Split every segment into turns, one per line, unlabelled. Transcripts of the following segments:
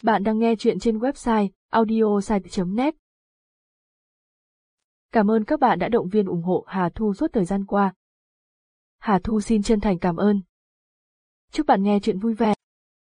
Bạn đang nghe chuyện trên website audiosite.net. Cảm ơn các bạn đã động viên ủng hộ Hà Thu suốt thời gian qua. Hà Thu xin chân thành cảm ơn. Chúc bạn nghe chuyện vui vẻ.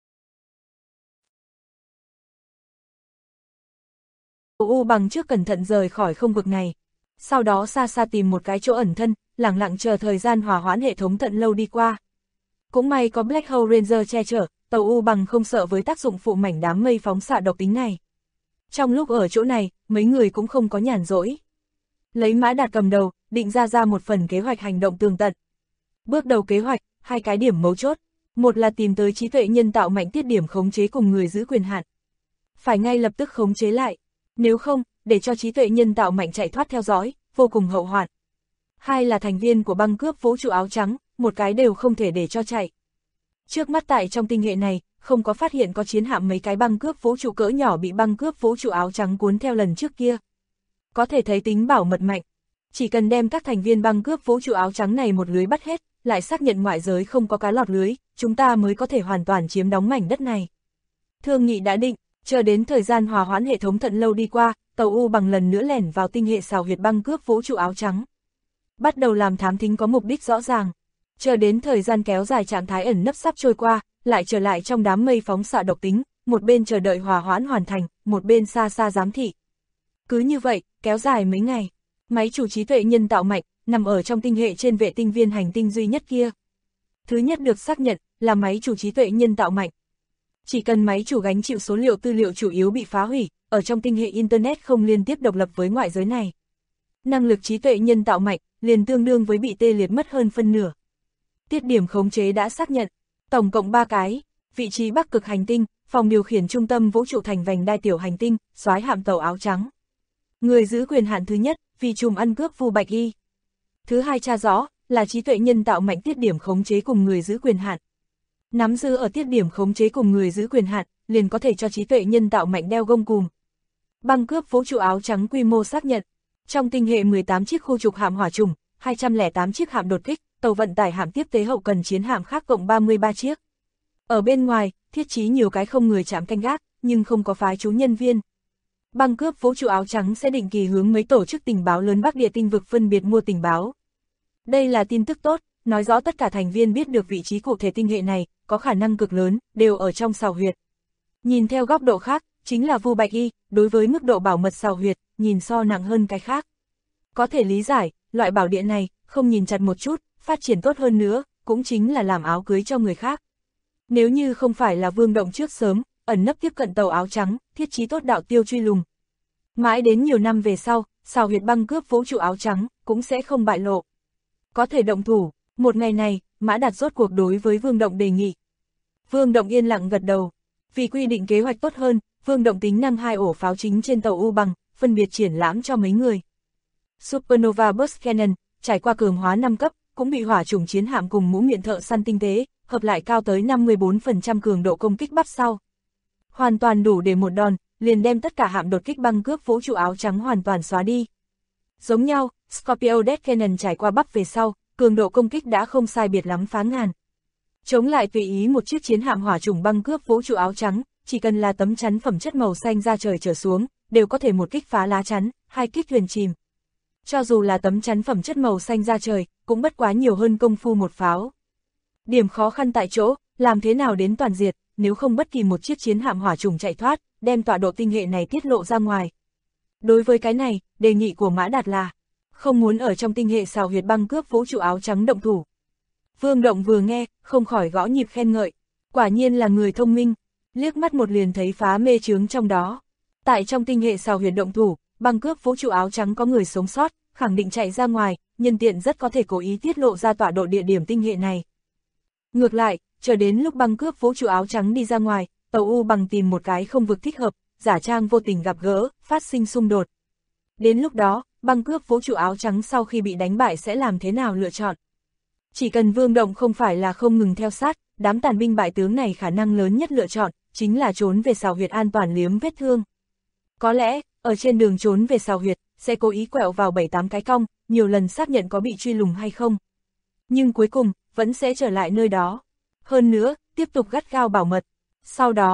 U Bằng trước cẩn thận rời khỏi không vực này. Sau đó xa xa tìm một cái chỗ ẩn thân, lặng lặng chờ thời gian hòa hoãn hệ thống thận lâu đi qua. Cũng may có Black Hole Ranger che chở, tàu U Bằng không sợ với tác dụng phụ mảnh đám mây phóng xạ độc tính này. Trong lúc ở chỗ này, mấy người cũng không có nhàn rỗi. Lấy Mã Đạt cầm đầu, định ra một phần kế hoạch hành động tường tận. Bước đầu kế hoạch, hai cái điểm mấu chốt. Một là tìm tới trí tuệ nhân tạo mạnh tiết điểm khống chế cùng người giữ quyền hạn. Phải ngay lập tức khống chế lại. Nếu không, để cho trí tuệ nhân tạo mạnh chạy thoát theo dõi, vô cùng hậu hoạn. Hai là thành viên của băng cướp vũ trụ áo trắng, một cái đều không thể để cho chạy. Trước mắt tại trong tinh hệ này, không có phát hiện có chiến hạm mấy cái băng cướp vũ trụ cỡ nhỏ bị băng cướp vũ trụ áo trắng cuốn theo lần trước kia. Có thể thấy tính bảo mật mạnh. Chỉ cần đem các thành viên băng cướp vũ trụ áo trắng này một lưới bắt hết, lại xác nhận ngoại giới không có cá lọt lưới, chúng ta mới có thể hoàn toàn chiếm đóng mảnh đất này. Thương nghị đã định, chờ đến thời gian hòa hoãn hệ thống thận lâu đi qua, tàu U Bằng lần nữa lẻn vào tinh hệ xào huyệt băng cướp vũ trụ áo trắng. Bắt đầu làm thám thính có mục đích rõ ràng. Chờ đến thời gian kéo dài trạng thái ẩn nấp sắp trôi qua, lại trở lại trong đám mây phóng xạ độc tính, một bên chờ đợi hòa hoãn hoàn thành, một bên xa xa giám thị. Cứ như vậy, kéo dài mấy ngày, máy chủ trí tuệ nhân tạo mạnh, nằm ở trong tinh hệ trên vệ tinh viên hành tinh duy nhất kia. Thứ nhất được xác nhận, là máy chủ trí tuệ nhân tạo mạnh. Chỉ cần máy chủ gánh chịu số liệu tư liệu chủ yếu bị phá hủy, ở trong tinh hệ Internet không liên tiếp độc lập với ngoại giới này. Năng lực trí tuệ nhân tạo mạnh, liền tương đương với bị tê liệt mất hơn phân nửa. Tiết điểm khống chế đã xác nhận, tổng cộng 3 cái, vị trí Bắc Cực hành tinh, phòng điều khiển trung tâm vũ trụ thành vành đai tiểu hành tinh, soái hạm tàu áo trắng. Người giữ quyền hạn thứ nhất, vì trùm ăn cướp Vu Bạch Y. Thứ hai tra rõ, là trí tuệ nhân tạo mạnh tiết điểm khống chế cùng người giữ quyền hạn. Nắm giữ ở tiết điểm khống chế cùng người giữ quyền hạn, liền có thể cho trí tuệ nhân tạo mạnh đeo gông cùm. Băng cướp vũ trụ áo trắng quy mô xác nhận. Trong tinh hệ 18 chiếc khu trục hạm hỏa trùng, 208 chiếc hạm đột kích, tàu vận tải hạm tiếp tế hậu cần chiến hạm khác cộng 33 chiếc. Ở bên ngoài, thiết trí nhiều cái không người chạm canh gác, nhưng không có phái trú nhân viên. Băng cướp vũ trụ áo trắng sẽ định kỳ hướng mấy tổ chức tình báo lớn Bắc Địa tinh vực phân biệt mua tình báo. Đây là tin tức tốt, nói rõ tất cả thành viên biết được vị trí cụ thể tinh hệ này, có khả năng cực lớn, đều ở trong xào huyệt. Nhìn theo góc độ khác, chính là Vu Bạch Y, đối với mức độ bảo mật xào huyệt, nhìn so nặng hơn cái khác. Có thể lý giải, loại bảo địa này, không nhìn chặt một chút, phát triển tốt hơn nữa, cũng chính là làm áo cưới cho người khác. Nếu như không phải là Vương Động trước sớm, ẩn nấp tiếp cận tàu áo trắng, thiết trí tốt đạo tiêu truy lùng. Mãi đến nhiều năm về sau, xào huyệt băng cướp vũ trụ áo trắng, cũng sẽ không bại lộ. Có thể động thủ, một ngày này, Mã Đạt rốt cuộc đối với Vương Động đề nghị. Vương Động yên lặng gật đầu. Vì quy định kế hoạch tốt hơn, Vương Động tính năng 2 ổ pháo chính trên tàu U Bằng, phân biệt triển lãm cho mấy người. Supernova Burst Cannon, trải qua cường hóa 5 cấp, cũng bị hỏa chủng chiến hạm cùng mũ miệng thợ săn tinh tế, hợp lại cao tới 54% cường độ công kích bắp sau. Hoàn toàn đủ để một đòn, liền đem tất cả hạm đột kích băng cướp vũ trụ áo trắng hoàn toàn xóa đi. Giống nhau, Scorpio Death Cannon trải qua bắp về sau, cường độ công kích đã không sai biệt lắm phá ngàn. Chống lại tùy ý một chiếc chiến hạm hỏa chủng băng cướp vũ trụ áo trắng, chỉ cần là tấm chắn phẩm chất màu xanh ra trời trở xuống, đều có thể một kích phá lá chắn, 2 kích thuyền chìm. Cho dù là tấm chắn phẩm chất màu xanh ra trời, cũng bất quá nhiều hơn công phu một pháo. Điểm khó khăn tại chỗ, làm thế nào đến toàn diệt, nếu không bất kỳ một chiếc chiến hạm hỏa trùng chạy thoát, đem tọa độ tinh hệ này tiết lộ ra ngoài. Đối với cái này, đề nghị của Mã Đạt là, không muốn ở trong tinh hệ xào huyệt băng cướp vũ trụ áo trắng động thủ. Vương Động vừa nghe, không khỏi gõ nhịp khen ngợi, quả nhiên là người thông minh, liếc mắt một liền thấy phá mê chướng trong đó. Tại trong tinh hệ xào huyệt động thủ, băng cướp vũ trụ áo trắng có người sống sót, khẳng định chạy ra ngoài, nhân tiện rất có thể cố ý tiết lộ ra tọa độ địa điểm tinh hệ này. Ngược lại, chờ đến lúc băng cướp vũ trụ áo trắng đi ra ngoài, tàu U Bằng tìm một cái không vực thích hợp, giả trang vô tình gặp gỡ, phát sinh xung đột. Đến lúc đó, băng cướp vũ trụ áo trắng sau khi bị đánh bại sẽ làm thế nào lựa chọn? Chỉ cần Vương Động không phải là không ngừng theo sát, đám tàn binh bại tướng này khả năng lớn nhất lựa chọn, chính là trốn về xào huyệt an toàn liếm vết thương. Có lẽ, ở trên đường trốn về xào huyệt, sẽ cố ý quẹo vào 7-8 cái cong, nhiều lần xác nhận có bị truy lùng hay không. Nhưng cuối cùng, vẫn sẽ trở lại nơi đó. Hơn nữa, tiếp tục gắt gao bảo mật. Sau đó,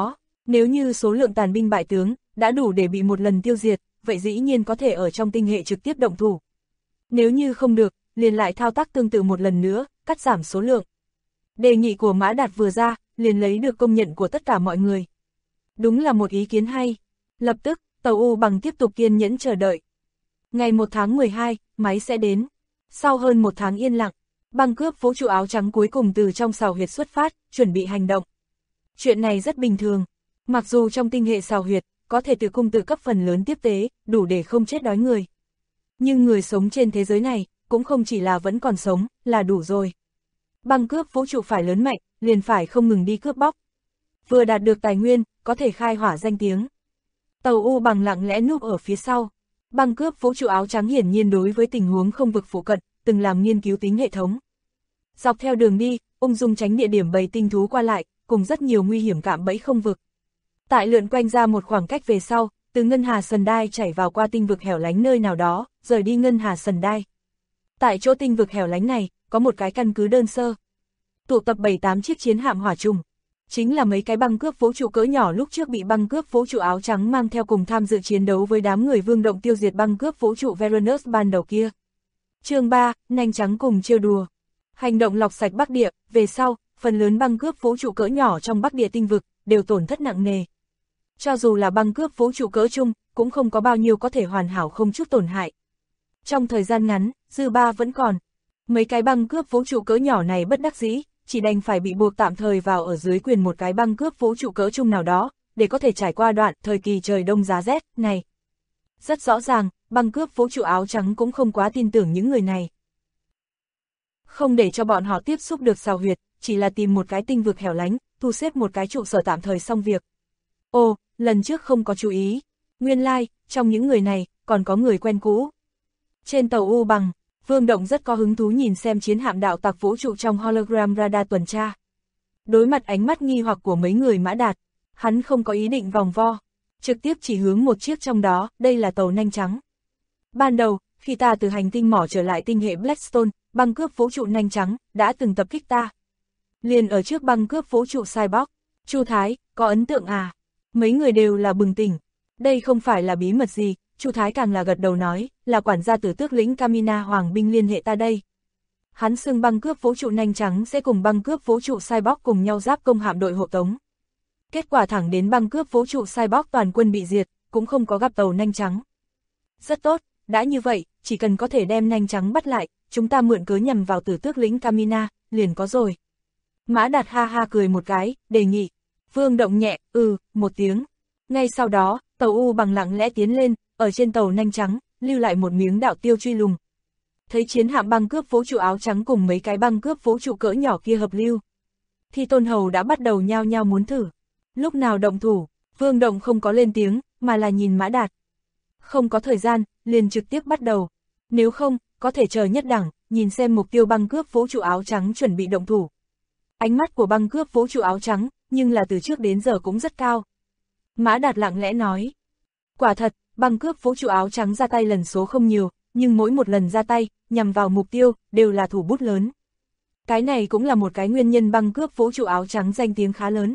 Nếu như số lượng tàn binh bại tướng đã đủ để bị một lần tiêu diệt, vậy dĩ nhiên có thể ở trong tinh hệ trực tiếp động thủ. Nếu như không được, liền lại thao tác tương tự một lần nữa, cắt giảm số lượng. Đề nghị của Mã Đạt vừa ra, liền lấy được công nhận của tất cả mọi người. Đúng là một ý kiến hay. Lập tức, tàu U Bằng tiếp tục kiên nhẫn chờ đợi. Ngày 1 tháng 12, máy sẽ đến. Sau hơn 1 tháng yên lặng, băng cướp vũ trụ áo trắng cuối cùng từ trong sào huyệt xuất phát, chuẩn bị hành động. Chuyện này rất bình thường. Mặc dù trong tinh hệ sào huyệt, có thể tự cung tự cấp phần lớn tiếp tế, đủ để không chết đói người. Nhưng người sống trên thế giới này, cũng không chỉ là vẫn còn sống, là đủ rồi. Băng cướp vũ trụ phải lớn mạnh, liền phải không ngừng đi cướp bóc. Vừa đạt được tài nguyên, có thể khai hỏa danh tiếng. Tàu U Bằng lặng lẽ núp ở phía sau. Băng cướp vũ trụ áo trắng hiển nhiên đối với tình huống không vực phụ cận, từng làm nghiên cứu tính hệ thống. Dọc theo đường đi, ung dung tránh địa điểm bầy tinh thú qua lại, cùng rất nhiều nguy hiểm cạm bẫy không vực. Tại lượn quanh ra một khoảng cách về sau, từ Ngân Hà Sần Đai chảy vào qua tinh vực hẻo lánh nơi nào đó, rời đi Ngân Hà Sần Đai. Tại chỗ tinh vực hẻo lánh này, có một cái căn cứ đơn sơ. Tụ tập 7-8 chiếc chiến hạm hỏa trùng. Chính là mấy cái băng cướp vũ trụ cỡ nhỏ lúc trước bị băng cướp vũ trụ áo trắng mang theo cùng tham dự chiến đấu với đám người Vương Động tiêu diệt băng cướp vũ trụ Varanus ban đầu kia. Chương 3, nanh trắng cùng trêu đùa. Hành động lọc sạch Bắc Địa, về sau, phần lớn băng cướp vũ trụ cỡ nhỏ trong Bắc Địa tinh vực, đều tổn thất nặng nề. Cho dù là băng cướp vũ trụ cỡ trung, cũng không có bao nhiêu có thể hoàn hảo không chút tổn hại. Trong thời gian ngắn, dư ba vẫn còn. Mấy cái băng cướp vũ trụ cỡ nhỏ này bất đắc dĩ, chỉ đành phải bị buộc tạm thời vào ở dưới quyền một cái băng cướp vũ trụ cỡ trung nào đó, để có thể trải qua đoạn thời kỳ trời đông giá rét này. Rất rõ ràng, băng cướp vũ trụ áo trắng cũng không quá tin tưởng những người này. Không để cho bọn họ tiếp xúc được sào huyệt, chỉ là tìm một cái tinh vực hẻo lánh, thu xếp một cái trụ sở tạm thời xong việc. Ồ, lần trước không có chú ý. Nguyên lai, trong những người này, còn có người quen cũ. Trên tàu U Bằng, Vương Động rất có hứng thú nhìn xem chiến hạm đạo tặc vũ trụ trong hologram radar tuần tra. Đối mặt ánh mắt nghi hoặc của mấy người Mã Đạt, hắn không có ý định vòng vo, trực tiếp chỉ hướng một chiếc trong đó, đây là tàu nanh trắng. Ban đầu, khi ta từ hành tinh mỏ trở lại tinh hệ Blackstone, băng cướp vũ trụ nanh trắng đã từng tập kích ta. Liền ở trước băng cướp vũ trụ Cyborg, Chu Thái, có ấn tượng à? Mấy người đều là bừng tỉnh. Đây không phải là bí mật gì, Chu Thái càng là gật đầu nói, là quản gia tử tước lĩnh Kamina Hoàng binh liên hệ ta đây. Hắn xưng băng cướp vũ trụ nanh trắng sẽ cùng băng cướp vũ trụ Cyborg cùng nhau giáp công hạm đội hộ tống. Kết quả thẳng đến băng cướp vũ trụ Cyborg toàn quân bị diệt, cũng không có gặp tàu nanh trắng. Rất tốt, đã như vậy, chỉ cần có thể đem nanh trắng bắt lại, chúng ta mượn cớ nhằm vào tử tước lĩnh Kamina, liền có rồi. Mã Đạt ha ha cười một cái, đề nghị. Vương Động nhẹ, một tiếng. Ngay sau đó, tàu U Bằng lặng lẽ tiến lên, ở trên tàu nanh trắng, lưu lại một miếng đạo tiêu truy lùng. Thấy chiến hạm băng cướp vũ trụ áo trắng cùng mấy cái băng cướp vũ trụ cỡ nhỏ kia hợp lưu, thì Tôn Hầu đã bắt đầu nhao nhao muốn thử. Lúc nào động thủ, Vương Động không có lên tiếng, mà là nhìn Mã Đạt. Không có thời gian, liền trực tiếp bắt đầu. Nếu không, có thể chờ nhất đẳng, nhìn xem mục tiêu băng cướp vũ trụ áo trắng chuẩn bị động thủ. Ánh mắt của băng cướp vũ trụ áo trắng, nhưng là từ trước đến giờ cũng rất cao. Mã Đạt lặng lẽ nói. Quả thật, băng cướp vũ trụ áo trắng ra tay lần số không nhiều, nhưng mỗi một lần ra tay, nhằm vào mục tiêu, đều là thủ bút lớn. Cái này cũng là một cái nguyên nhân băng cướp vũ trụ áo trắng danh tiếng khá lớn.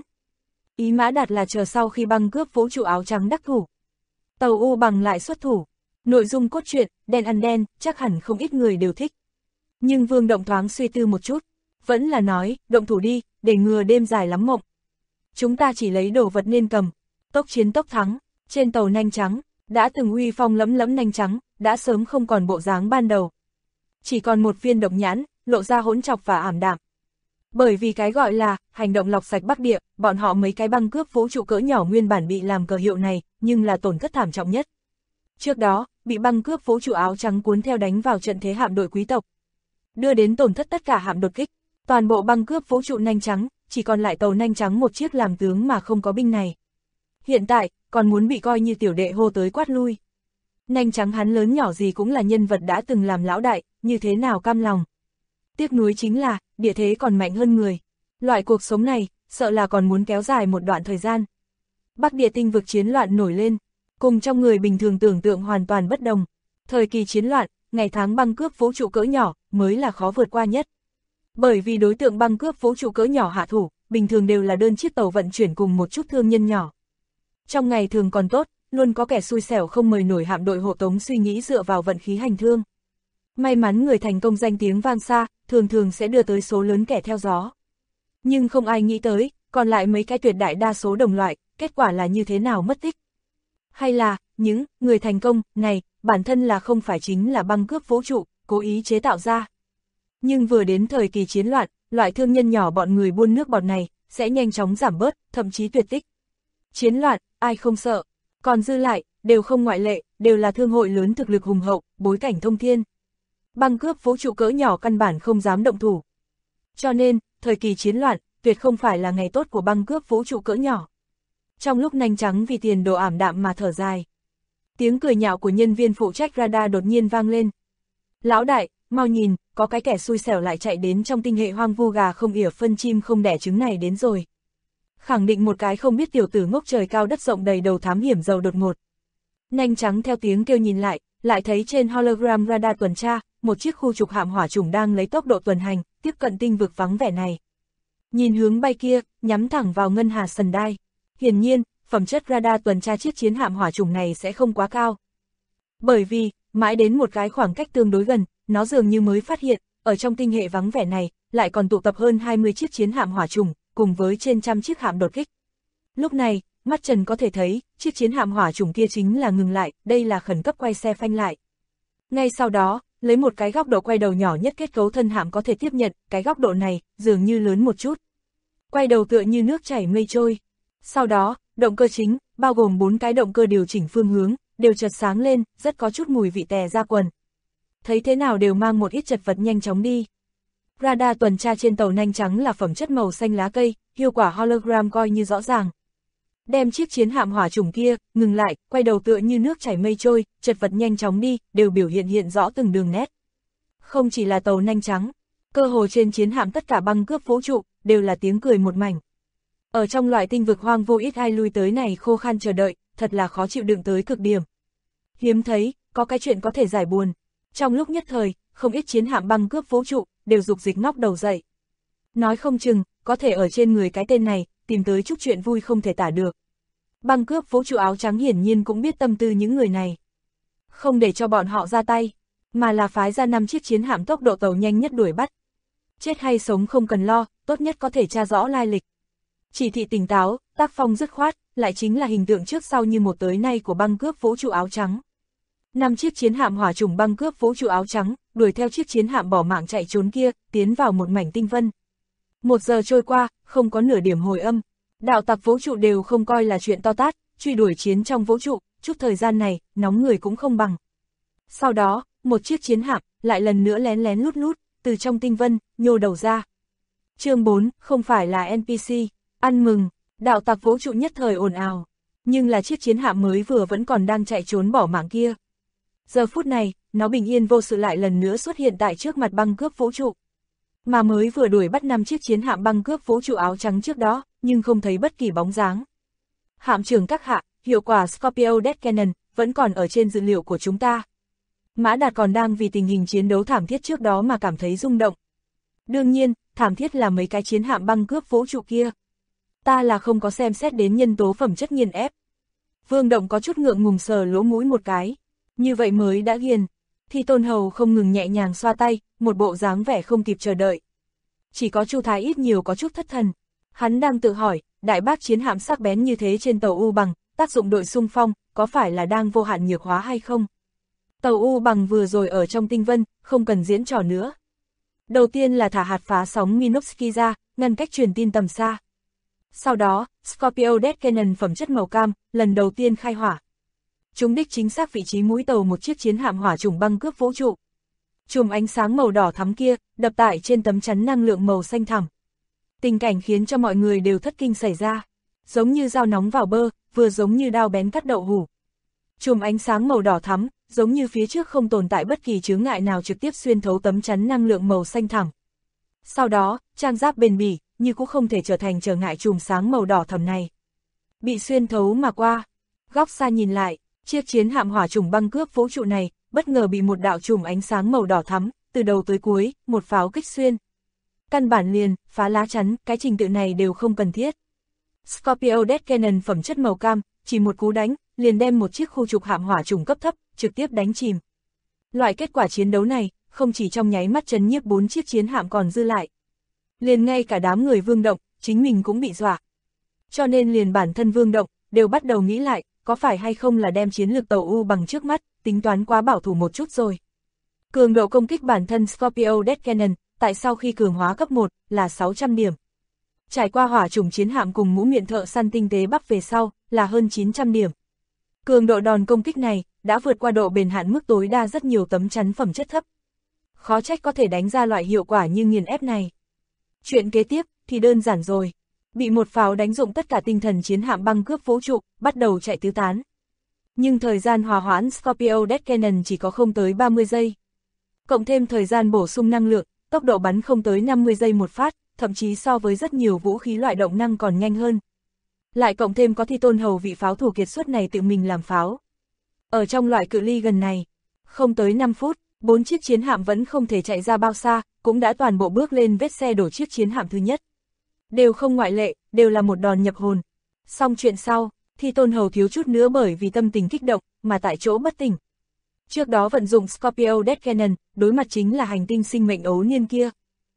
Ý Mã Đạt là chờ sau khi băng cướp vũ trụ áo trắng đắc thủ, tàu U Bằng lại xuất thủ. Nội dung cốt truyện, đen ăn đen, chắc hẳn không ít người đều thích. Nhưng Vương Động thoáng suy tư một chút, vẫn là nói, động thủ đi, để ngừa đêm dài lắm mộng. Chúng ta chỉ lấy đồ vật nên cầm, tốc chiến tốc thắng. Trên tàu nanh trắng, đã từng uy phong lẫm lẫm nanh trắng, đã sớm không còn bộ dáng ban đầu. Chỉ còn một viên độc nhãn, lộ ra hỗn trọc và ảm đạm. Bởi vì cái gọi là hành động lọc sạch Bắc Địa, bọn họ mấy cái băng cướp vũ trụ cỡ nhỏ nguyên bản bị làm cờ hiệu này, nhưng là tổn thất thảm trọng nhất. Trước đó, bị băng cướp vũ trụ áo trắng cuốn theo đánh vào trận thế hạm đội quý tộc, đưa đến tổn thất tất cả hạm đột kích. Toàn bộ băng cướp vũ trụ nanh trắng, chỉ còn lại tàu nanh trắng một chiếc làm tướng mà không có binh này. Hiện tại, còn muốn bị coi như tiểu đệ hô tới quát lui. Nanh trắng hắn lớn nhỏ gì cũng là nhân vật đã từng làm lão đại, như thế nào cam lòng. Tiếc nuối chính là, địa thế còn mạnh hơn người. Loại cuộc sống này, sợ là còn muốn kéo dài một đoạn thời gian. Bắc Địa tinh vực chiến loạn nổi lên, cùng trong người bình thường tưởng tượng hoàn toàn bất đồng. Thời kỳ chiến loạn, ngày tháng băng cướp vũ trụ cỡ nhỏ, mới là khó vượt qua nhất. Bởi vì đối tượng băng cướp vũ trụ cỡ nhỏ hạ thủ, bình thường đều là đơn chiếc tàu vận chuyển cùng một chút thương nhân nhỏ. Trong ngày thường còn tốt, luôn có kẻ xui xẻo không mời nổi hạm đội hộ tống suy nghĩ dựa vào vận khí hành thương. May mắn người thành công danh tiếng vang xa, thường thường sẽ đưa tới số lớn kẻ theo gió. Nhưng không ai nghĩ tới, còn lại mấy cái tuyệt đại đa số đồng loại, kết quả là như thế nào mất tích. Hay là, những người thành công này, bản thân là không phải chính là băng cướp vũ trụ, cố ý chế tạo ra. Nhưng vừa đến thời kỳ chiến loạn, loại thương nhân nhỏ bọn người buôn nước bọt này, sẽ nhanh chóng giảm bớt, thậm chí tuyệt tích. Chiến loạn, ai không sợ, còn dư lại, đều không ngoại lệ, đều là thương hội lớn thực lực hùng hậu, bối cảnh thông thiên. Băng cướp vũ trụ cỡ nhỏ căn bản không dám động thủ. Cho nên, thời kỳ chiến loạn, tuyệt không phải là ngày tốt của băng cướp vũ trụ cỡ nhỏ. Trong lúc nanh trắng vì tiền đồ ảm đạm mà thở dài, tiếng cười nhạo của nhân viên phụ trách radar đột nhiên vang lên. Lão đại, mau nhìn, có cái kẻ xui xẻo lại chạy đến trong tinh hệ hoang vu gà không ỉa phân chim không đẻ trứng này đến rồi. Khẳng định một cái không biết tiểu tử ngốc trời cao đất rộng đầy đầu thám hiểm giàu đột ngột. Nanh trắng theo tiếng kêu nhìn lại thấy trên hologram radar tuần tra, một chiếc khu trục hạm hỏa chủng đang lấy tốc độ tuần hành, tiếp cận tinh vực vắng vẻ này. Nhìn hướng bay kia, nhắm thẳng vào ngân hà sần đai. Hiển nhiên, phẩm chất radar tuần tra chiếc chiến hạm hỏa chủng này sẽ không quá cao. Bởi vì, mãi đến một cái khoảng cách tương đối gần, nó dường như mới phát hiện, ở trong tinh hệ vắng vẻ này, lại còn tụ tập hơn 20 chiếc chiến hạm hỏa chủng, cùng với trên trăm chiếc hạm đột kích. Lúc này, mắt Trần có thể thấy, chiếc chiến hạm hỏa chủng kia chính là ngừng lại, đây là khẩn cấp quay xe phanh lại. Ngay sau đó, lấy một cái góc độ quay đầu nhỏ nhất kết cấu thân hạm có thể tiếp nhận, cái góc độ này, dường như lớn một chút. Quay đầu tựa như nước chảy mây trôi. Sau đó, động cơ chính, bao gồm 4 cái động cơ điều chỉnh phương hướng, đều chợt sáng lên, rất có chút mùi vị tè ra quần. Thấy thế nào đều mang một ít chật vật nhanh chóng đi. Radar tuần tra trên tàu nanh trắng là phẩm chất màu xanh lá cây, hiệu quả hologram coi như rõ ràng. Đem chiếc chiến hạm hỏa chủng kia, ngừng lại, quay đầu tựa như nước chảy mây trôi, chật vật nhanh chóng đi, đều biểu hiện rõ từng đường nét. Không chỉ là tàu nanh trắng, cơ hồ trên chiến hạm tất cả băng cướp vũ trụ, đều là tiếng cười một mảnh. Ở trong loại tinh vực hoang vô ít ai lui tới này khô khan chờ đợi, thật là khó chịu đựng tới cực điểm. Hiếm thấy, có cái chuyện có thể giải buồn. Trong lúc nhất thời, không ít chiến hạm băng cướp vũ trụ, đều dục dịch ngóc đầu dậy. Nói không chừng, có thể ở trên người cái tên này, tìm tới chút chuyện vui không thể tả được. Băng cướp vũ trụ áo trắng hiển nhiên cũng biết tâm tư những người này. Không để cho bọn họ ra tay, mà là phái ra 5 chiếc chiến hạm tốc độ tàu nhanh nhất đuổi bắt. Chết hay sống không cần lo, tốt nhất có thể tra rõ lai lịch. Chỉ thị tỉnh táo, tác phong dứt khoát, lại chính là hình tượng trước sau như một tới nay của băng cướp vũ trụ áo trắng. 5 chiếc chiến hạm hỏa chủng băng cướp vũ trụ áo trắng, đuổi theo chiếc chiến hạm bỏ mạng chạy trốn kia, tiến vào một mảnh tinh vân. 1 giờ trôi qua, không có nửa điểm hồi âm. Đạo tặc vũ trụ đều không coi là chuyện to tát, truy đuổi chiến trong vũ trụ, chút thời gian này, nóng người cũng không bằng. Sau đó, một chiếc chiến hạm, lại lần nữa lén lén lút lút, từ trong tinh vân, nhô đầu ra. Chương 4, không phải là NPC, ăn mừng, đạo tặc vũ trụ nhất thời ồn ào. Nhưng là chiếc chiến hạm mới vừa vẫn còn đang chạy trốn bỏ mạng kia. Giờ phút này, nó bình yên vô sự lại lần nữa xuất hiện tại trước mặt băng cướp vũ trụ. Mà mới vừa đuổi bắt 5 chiếc chiến hạm băng cướp vũ trụ áo trắng trước đó, nhưng không thấy bất kỳ bóng dáng. Hạm trưởng các hạ, hiệu quả Scorpio Death Cannon, vẫn còn ở trên dữ liệu của chúng ta. Mã Đạt còn đang vì tình hình chiến đấu thảm thiết trước đó mà cảm thấy rung động. Đương nhiên, thảm thiết là mấy cái chiến hạm băng cướp vũ trụ kia. Ta là không có xem xét đến nhân tố phẩm chất nghiền ép. Vương Động có chút ngượng ngùng sờ lỗ mũi một cái. Như vậy mới đã ghiền. Thì Tôn Hầu không ngừng nhẹ nhàng xoa tay, một bộ dáng vẻ không kịp chờ đợi. Chỉ có Chu Thái ít nhiều có chút thất thần. Hắn đang tự hỏi, đại bác chiến hạm sắc bén như thế trên tàu U Bằng, tác dụng đội xung phong, có phải là đang vô hạn nhược hóa hay không? Tàu U Bằng vừa rồi ở trong tinh vân, không cần diễn trò nữa. Đầu tiên là thả hạt phá sóng Minovsky ra, ngăn cách truyền tin tầm xa. Sau đó, Scorpio Death Cannon phẩm chất màu cam, lần đầu tiên khai hỏa. Trúng đích chính xác vị trí mũi tàu một chiếc chiến hạm hỏa chủng băng cướp vũ trụ. Chùm ánh sáng màu đỏ thắm kia, đập tại trên tấm chắn năng lượng màu xanh thẳm. Tình cảnh khiến cho mọi người đều thất kinh xảy ra. Giống như dao nóng vào bơ, vừa giống như đao bén cắt đậu hủ. Chùm ánh sáng màu đỏ thắm, giống như phía trước không tồn tại bất kỳ chướng ngại nào trực tiếp xuyên thấu tấm chắn năng lượng màu xanh thẳm. Sau đó, trang giáp bền bỉ, như cũng không thể trở thành trở ngại chùm sáng màu đỏ thẫm này. Bị xuyên thấu mà qua. Góc xa nhìn lại, chiếc chiến hạm hỏa chủng băng cướp vũ trụ này, bất ngờ bị một đạo chùm ánh sáng màu đỏ thắm, từ đầu tới cuối, một pháo kích xuyên. Căn bản liền, phá lá chắn, cái trình tự này đều không cần thiết. Scorpio Death Cannon phẩm chất màu cam, chỉ một cú đánh, liền đem một chiếc khu trục hạm hỏa trùng cấp thấp, trực tiếp đánh chìm. Loại kết quả chiến đấu này, không chỉ trong nháy mắt chấn nhiếp 4 chiếc chiến hạm còn dư lại. Liền ngay cả đám người Vương Động, chính mình cũng bị dọa. Cho nên liền bản thân Vương Động, đều bắt đầu nghĩ lại, có phải hay không là đem chiến lược tàu U bằng trước mắt, tính toán quá bảo thủ một chút rồi. Cường độ công kích bản thân Scorpio Death Cannon, tại sau khi cường hóa cấp 1, là 600 điểm. Trải qua hỏa trùng chiến hạm cùng mũ miệng thợ săn tinh tế bắp về sau, là hơn 900 điểm. Cường độ đòn công kích này, đã vượt qua độ bền hạn mức tối đa rất nhiều tấm chắn phẩm chất thấp. Khó trách có thể đánh ra loại hiệu quả như nghiền ép này. Chuyện kế tiếp, thì đơn giản rồi. Bị một pháo đánh dụng tất cả tinh thần chiến hạm băng cướp vũ trụ, bắt đầu chạy tứ tán. Nhưng thời gian hòa hoãn Scorpio Death Cannon chỉ có không tới 30 giây. Cộng thêm thời gian bổ sung năng lượng, tốc độ bắn không tới 50 giây một phát, thậm chí so với rất nhiều vũ khí loại động năng còn nhanh hơn. Lại cộng thêm có Thi Tôn Hầu vị pháo thủ kiệt xuất này tự mình làm pháo. Ở trong loại cự ly gần này, không tới 5 phút, 4 chiếc chiến hạm vẫn không thể chạy ra bao xa, cũng đã toàn bộ bước lên vết xe đổ chiếc chiến hạm thứ nhất. Đều không ngoại lệ, đều là một đòn nhập hồn. Xong chuyện sau, Thi Tôn Hầu thiếu chút nữa bởi vì tâm tình kích động, mà tại chỗ bất tỉnh. Trước đó vận dụng Scorpio Death Cannon, đối mặt chính là hành tinh sinh mệnh ấu niên kia.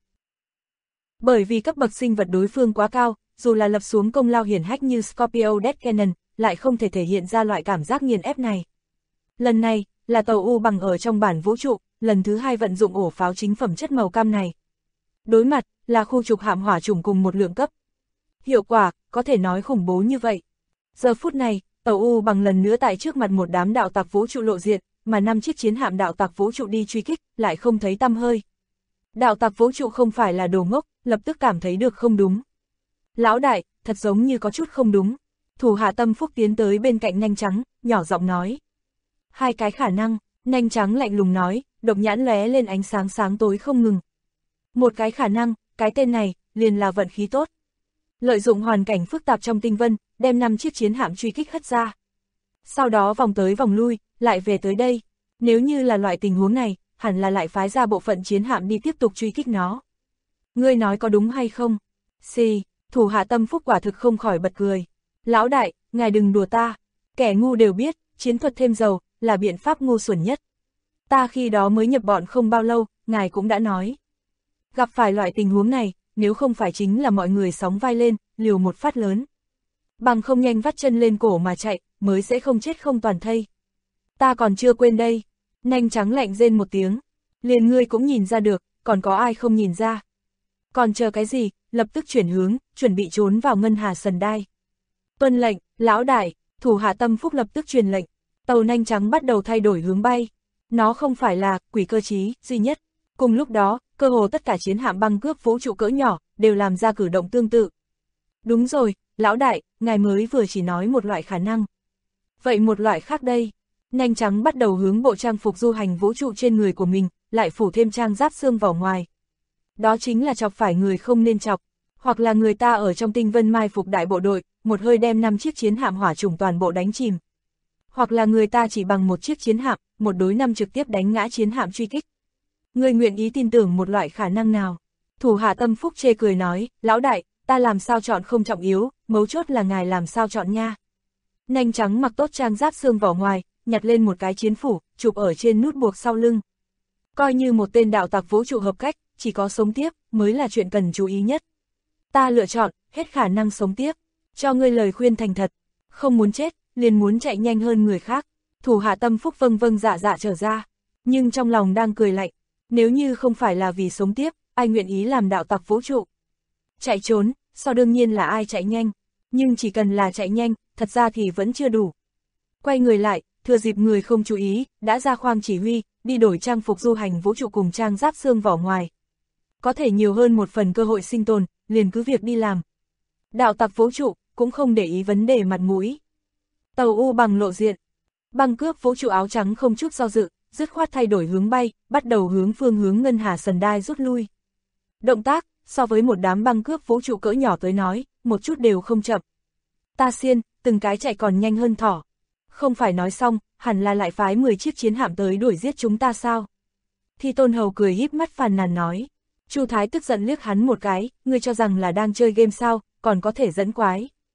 Bởi vì cấp bậc sinh vật đối phương quá cao, dù là lập xuống công lao hiển hách như Scorpio Death Cannon, lại không thể thể hiện ra loại cảm giác nghiền ép này. Lần này, là tàu U bằng ở trong bản vũ trụ, lần thứ 2 vận dụng ổ pháo chính phẩm chất màu cam này. Đối mặt, là khu trục hạm hỏa trùng cùng một lượng cấp. Hiệu quả, có thể nói khủng bố như vậy. Giờ phút này, tàu U bằng lần nữa tại trước mặt một đám đạo tặc vũ trụ lộ diện, mà 5 chiếc chiến hạm đạo tặc vũ trụ đi truy kích, lại không thấy tăm hơi. Đạo tặc vũ trụ không phải là đồ ngốc, lập tức cảm thấy được không đúng. Lão đại, thật giống như có chút không đúng. Thủ hạ Tâm Phúc tiến tới bên cạnh Nanh Trắng, nhỏ giọng nói. Hai cái khả năng, Nanh Trắng lạnh lùng nói, độc nhãn lóe lên ánh sáng sáng tối không ngừng. Một cái khả năng, cái tên này, liền là vận khí tốt. Lợi dụng hoàn cảnh phức tạp trong tinh vân, đem 5 chiếc chiến hạm truy kích hất ra. Sau đó vòng tới vòng lui, lại về tới đây. Nếu như là loại tình huống này, hẳn là lại phái ra bộ phận chiến hạm đi tiếp tục truy kích nó. Ngươi nói có đúng hay không? Xì, thủ hạ Tâm Phúc quả thực không khỏi bật cười. Lão đại, ngài đừng đùa ta. Kẻ ngu đều biết, chiến thuật thêm dầu, là biện pháp ngu xuẩn nhất. Ta khi đó mới nhập bọn không bao lâu, ngài cũng đã nói. Gặp phải loại tình huống này, nếu không phải chính là mọi người sóng vai lên, liều một phát lớn. Bằng không nhanh vắt chân lên cổ mà chạy, mới sẽ không chết không toàn thây. Ta còn chưa quên đây. Nanh Trắng lạnh rên một tiếng. Liền ngươi cũng nhìn ra được, còn có ai không nhìn ra. Còn chờ cái gì, lập tức chuyển hướng, chuẩn bị trốn vào Ngân Hà Sần Đai. Tuân lệnh, lão đại, thủ hạ Tâm Phúc lập tức truyền lệnh. Tàu Nanh Trắng bắt đầu thay đổi hướng bay. Nó không phải là quỷ cơ trí duy nhất. Cùng lúc đó, cơ hồ tất cả chiến hạm băng cướp vũ trụ cỡ nhỏ, đều làm ra cử động tương tự. Đúng rồi, lão đại, ngài mới vừa chỉ nói một loại khả năng. Vậy một loại khác đây. Nanh Trắng bắt đầu hướng bộ trang phục du hành vũ trụ trên người của mình, lại phủ thêm trang giáp xương vào ngoài. Đó chính là chọc phải người không nên chọc, hoặc là người ta ở trong tinh vân mai phục đại bộ đội, một hơi đem 5 chiếc chiến hạm hỏa trùng toàn bộ đánh chìm. Hoặc là người ta chỉ bằng một chiếc chiến hạm, 1 đối 5 trực tiếp đánh ngã chiến hạm truy kích. Người nguyện ý tin tưởng một loại khả năng nào? Thủ hạ Tâm Phúc chê cười nói, lão đại, ta làm sao chọn không trọng yếu, mấu chốt là ngài làm sao chọn nha. Nanh Trắng mặc tốt trang giáp xương vỏ ngoài, nhặt lên một cái chiến phủ, chụp ở trên nút buộc sau lưng. Coi như một tên đạo tặc vũ trụ hợp cách, chỉ có sống tiếp, mới là chuyện cần chú ý nhất. Ta lựa chọn, hết khả năng sống tiếp, cho ngươi lời khuyên thành thật, không muốn chết, liền muốn chạy nhanh hơn người khác. Thủ hạ Tâm Phúc vâng vâng dạ dạ trở ra, nhưng trong lòng đang cười lạnh, nếu như không phải là vì sống tiếp, ai nguyện ý làm đạo tặc vũ trụ. Chạy trốn, sau đương nhiên là ai chạy nhanh, nhưng chỉ cần là chạy nhanh, thật ra thì vẫn chưa đủ. Quay người lại, thừa dịp người không chú ý, đã ra khoang chỉ huy, đi đổi trang phục du hành vũ trụ cùng trang giáp xương vỏ ngoài. Có thể nhiều hơn một phần cơ hội sinh tồn, liền cứ việc đi làm. Đạo tặc vũ trụ, cũng không để ý vấn đề mặt mũi. Tàu U bằng lộ diện. Băng cướp vũ trụ áo trắng không chút do dự, dứt khoát thay đổi hướng bay, bắt đầu hướng phương hướng Ngân Hà Sần Đai rút lui. Động tác, so với một đám băng cướp vũ trụ cỡ nhỏ tới nói, một chút đều không chậm. Ta xiên, từng cái chạy còn nhanh hơn thỏ. Không phải nói xong, hẳn là lại phái 10 chiếc chiến hạm tới đuổi giết chúng ta sao? Thi Tôn Hầu cười híp mắt phàn nàn nói. Chu Thái tức giận liếc hắn một cái, ngươi cho rằng là đang chơi game sao, còn có thể dẫn quái.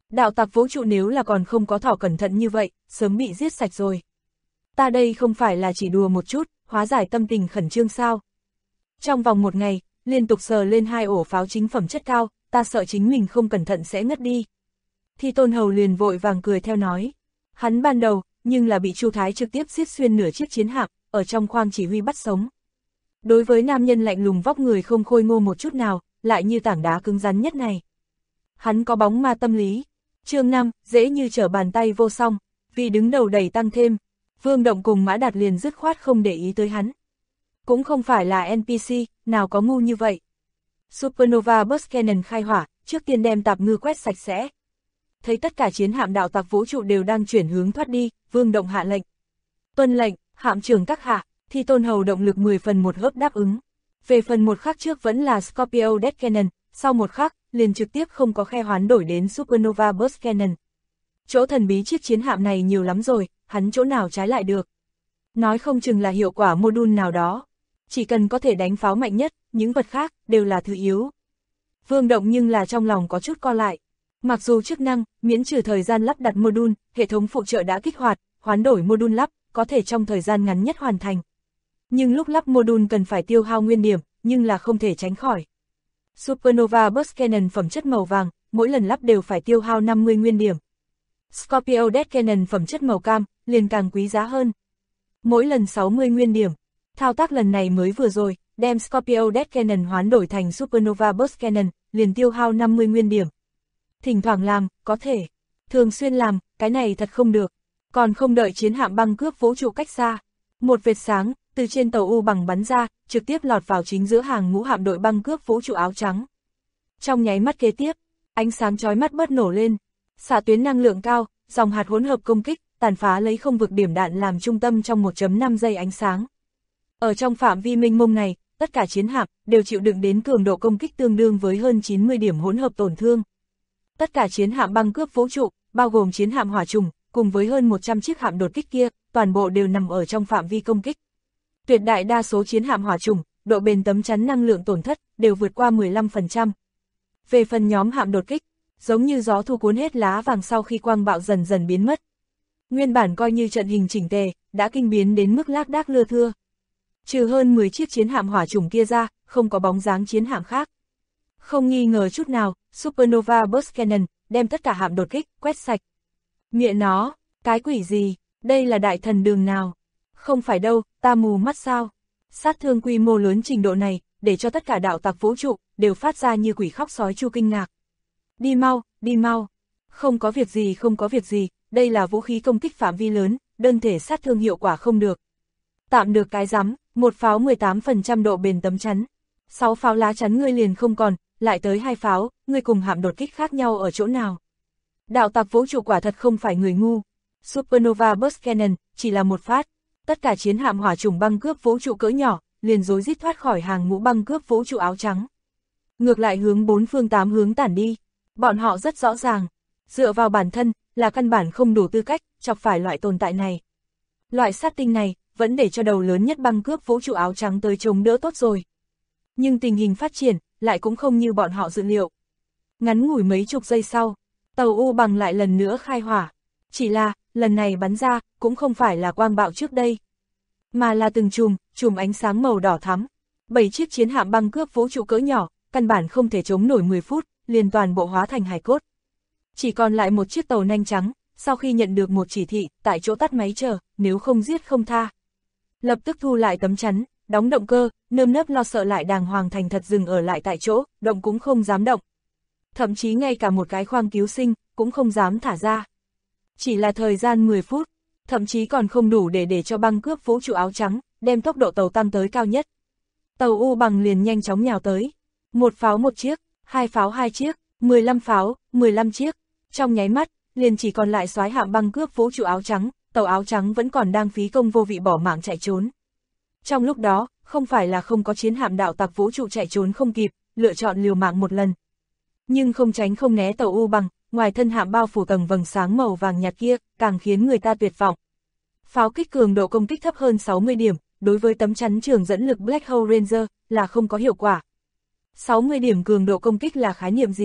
Đạo tặc vũ trụ nếu là còn không có thỏ cẩn thận như vậy, sớm bị giết sạch rồi. Ta đây không phải là chỉ đùa một chút, hóa giải tâm tình khẩn trương sao. Trong vòng một ngày, liên tục sờ lên 2 ổ pháo chính phẩm chất cao, ta sợ chính mình không cẩn thận sẽ ngất đi. Thi Tôn Hầu liền vội vàng cười theo nói. Hắn ban đầu, nhưng là bị Chu Thái trực tiếp giết xuyên nửa chiếc chiến hạm, ở trong khoang chỉ huy bắt sống. Đối với nam nhân lạnh lùng vóc người không khôi ngô một chút nào, lại như tảng đá cứng rắn nhất này. Hắn có bóng ma tâm lý. Chương 5, dễ như trở bàn tay vô song, vì đứng đầu đẩy tăng thêm. Vương Động cùng Mã Đạt liền dứt khoát không để ý tới hắn. Cũng không phải là NPC, nào có ngu như vậy. Supernova Burst Cannon khai hỏa, trước tiên đem tạp ngư quét sạch sẽ. Thấy tất cả chiến hạm đạo tặc vũ trụ đều đang chuyển hướng thoát đi, Vương Động hạ lệnh. Tuân lệnh, hạm trưởng các hạ, Thi Tôn Hầu động lực 10 phần một hớp đáp ứng. Về phần một khắc trước vẫn là Scorpio Death Cannon, sau một khắc, liền trực tiếp không có khe hoán đổi đến Supernova Burst Cannon. Chỗ thần bí chiếc chiến hạm này nhiều lắm rồi, hắn chỗ nào trái lại được. Nói không chừng là hiệu quả module nào đó. Chỉ cần có thể đánh pháo mạnh nhất, những vật khác, đều là thứ yếu. Vương Động nhưng là trong lòng có chút co lại. Mặc dù chức năng, miễn trừ thời gian lắp đặt module, hệ thống phụ trợ đã kích hoạt, hoán đổi module lắp, có thể trong thời gian ngắn nhất hoàn thành. Nhưng lúc lắp module cần phải tiêu hao nguyên điểm, nhưng là không thể tránh khỏi. Supernova Burst Cannon phẩm chất màu vàng, mỗi lần lắp đều phải tiêu hao 50 nguyên điểm. Scorpio Death Cannon phẩm chất màu cam, liền càng quý giá hơn. Mỗi lần 60 nguyên điểm. Thao tác lần này mới vừa rồi, đem Scorpio Death Cannon hoán đổi thành Supernova Burst Cannon, liền tiêu hao 50 nguyên điểm. Thỉnh thoảng làm, có thể. Thường xuyên làm, cái này thật không được. Còn không đợi chiến hạm băng cướp vũ trụ cách xa. Một vệt sáng, từ trên tàu U bằng bắn ra, trực tiếp lọt vào chính giữa hàng ngũ hạm đội băng cướp vũ trụ áo trắng. Trong nháy mắt kế tiếp, ánh sáng chói mắt bớt nổ lên. Xạ tuyến năng lượng cao, dòng hạt hỗn hợp công kích, tàn phá lấy không vực điểm đạn làm trung tâm trong 1.5 giây ánh sáng. Ở trong phạm vi mênh mông này, tất cả chiến hạm đều chịu đựng đến cường độ công kích tương đương với hơn 90 điểm hỗn hợp tổn thương. Tất cả chiến hạm băng cướp vũ trụ, bao gồm chiến hạm hỏa trùng, cùng với hơn 100 chiếc hạm đột kích kia, toàn bộ đều nằm ở trong phạm vi công kích. Tuyệt đại đa số chiến hạm hỏa trùng, độ bền tấm chắn năng lượng tổn thất đều vượt qua 15%. Về phần nhóm hạm đột kích, giống như gió thu cuốn hết lá vàng sau khi quang bạo dần dần biến mất. Nguyên bản coi như trận hình chỉnh tề, đã kinh biến đến mức lác đác lưa thưa. Trừ hơn 10 chiếc chiến hạm hỏa trùng kia ra, không có bóng dáng chiến hạm khác. Không nghi ngờ chút nào, Supernova Burst Cannon đem tất cả hạm đột kích quét sạch. Mẹ nó, cái quỷ gì, đây là đại thần đường nào? Không phải đâu, ta mù mắt sao? Sát thương quy mô lớn trình độ này, để cho tất cả đạo tặc vũ trụ đều phát ra như quỷ khóc sói chu kinh ngạc. Đi mau, đi mau. Không có việc gì, không có việc gì, đây là vũ khí công kích phạm vi lớn, đơn thể sát thương hiệu quả không được. Tạm được cái rắm, một pháo 18% độ bền tấm chắn. 6 pháo lá chắn ngươi liền không còn, lại tới 2 pháo, ngươi cùng hạm đột kích khác nhau ở chỗ nào? Đạo tặc vũ trụ quả thật không phải người ngu. Supernova Burst Cannon chỉ là một phát, tất cả chiến hạm hỏa trùng băng cướp vũ trụ cỡ nhỏ liền rối rít thoát khỏi hàng ngũ băng cướp vũ trụ áo trắng. Ngược lại hướng 4 phương 8 hướng tản đi. Bọn họ rất rõ ràng, dựa vào bản thân là căn bản không đủ tư cách chọc phải loại tồn tại này. Loại sát tinh này vẫn để cho đầu lớn nhất băng cướp vũ trụ áo trắng tới chống đỡ tốt rồi. Nhưng tình hình phát triển lại cũng không như bọn họ dự liệu. Ngắn ngủi mấy chục giây sau, tàu U bằng lại lần nữa khai hỏa. Chỉ là, lần này bắn ra cũng không phải là quang bạo trước đây, mà là từng chùm ánh sáng màu đỏ thắm. 7 chiếc chiến hạm băng cướp vũ trụ cỡ nhỏ, căn bản không thể chống nổi 10 phút, liền toàn bộ hóa thành hài cốt. Chỉ còn lại một chiếc tàu nanh trắng, sau khi nhận được một chỉ thị, tại chỗ tắt máy chờ, nếu không giết không tha. Lập tức thu lại tấm chắn, đóng động cơ, nơm nớp lo sợ lại đàng hoàng thành thật dừng ở lại tại chỗ, động cũng không dám động. Thậm chí ngay cả một cái khoang cứu sinh, cũng không dám thả ra. Chỉ là thời gian 10 phút, thậm chí còn không đủ để cho băng cướp vũ trụ áo trắng, đem tốc độ tàu tăng tới cao nhất. Tàu U bằng liền nhanh chóng nhào tới. 1 pháo 1 chiếc, 2 pháo 2 chiếc, 15 pháo, 15 chiếc. Trong nháy mắt, liền chỉ còn lại soái hạm băng cướp vũ trụ áo trắng, tàu áo trắng vẫn còn đang phí công vô vị bỏ mạng chạy trốn. Trong lúc đó, không phải là không có chiến hạm đạo tặc vũ trụ chạy trốn không kịp, lựa chọn liều mạng một lần. Nhưng không tránh không né tàu U bằng, ngoài thân hạm bao phủ tầng vầng sáng màu vàng nhạt kia, càng khiến người ta tuyệt vọng. Pháo kích cường độ công kích thấp hơn 60 điểm, đối với tấm chắn trường dẫn lực Black Hole Ranger là không có hiệu quả. 60 điểm cường độ công kích là khái niệm gì?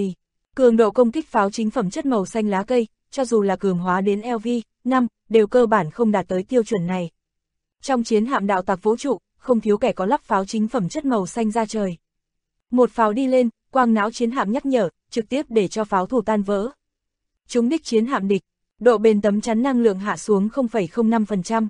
Cường độ công kích pháo chính phẩm chất màu xanh lá cây, cho dù là cường hóa đến LV5, đều cơ bản không đạt tới tiêu chuẩn này. Trong chiến hạm đạo tặc vũ trụ, không thiếu kẻ có lắp pháo chính phẩm chất màu xanh ra trời. Một pháo đi lên, quang não chiến hạm nhắc nhở, trực tiếp để cho pháo thủ tan vỡ. Trúng đích chiến hạm địch, độ bền tấm chắn năng lượng hạ xuống 0,05%.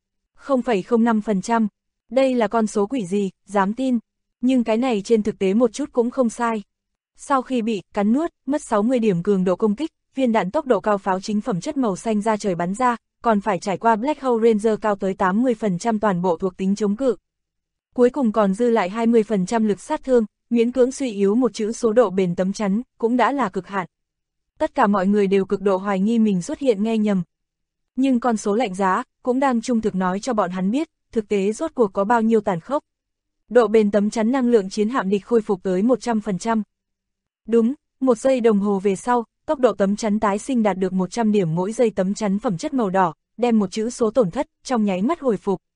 0,05%, đây là con số quỷ gì, dám tin. Nhưng cái này trên thực tế một chút cũng không sai. Sau khi bị cắn nuốt, mất 60 điểm cường độ công kích, viên đạn tốc độ cao pháo chính phẩm chất màu xanh ra trời bắn ra, còn phải trải qua Black Hole Ranger cao tới 80% toàn bộ thuộc tính chống cự. Cuối cùng còn dư lại 20% lực sát thương, miễn cưỡng suy yếu một chữ số độ bền tấm chắn, cũng đã là cực hạn. Tất cả mọi người đều cực độ hoài nghi mình xuất hiện nghe nhầm. Nhưng con số lạnh giá, cũng đang trung thực nói cho bọn hắn biết, thực tế rốt cuộc có bao nhiêu tàn khốc. Độ bền tấm chắn năng lượng chiến hạm địch khôi phục tới 100%. Đúng, 1 giây đồng hồ về sau, tốc độ tấm chắn tái sinh đạt được 100 điểm mỗi giây tấm chắn phẩm chất màu đỏ, đem một chữ số tổn thất, trong nháy mắt hồi phục.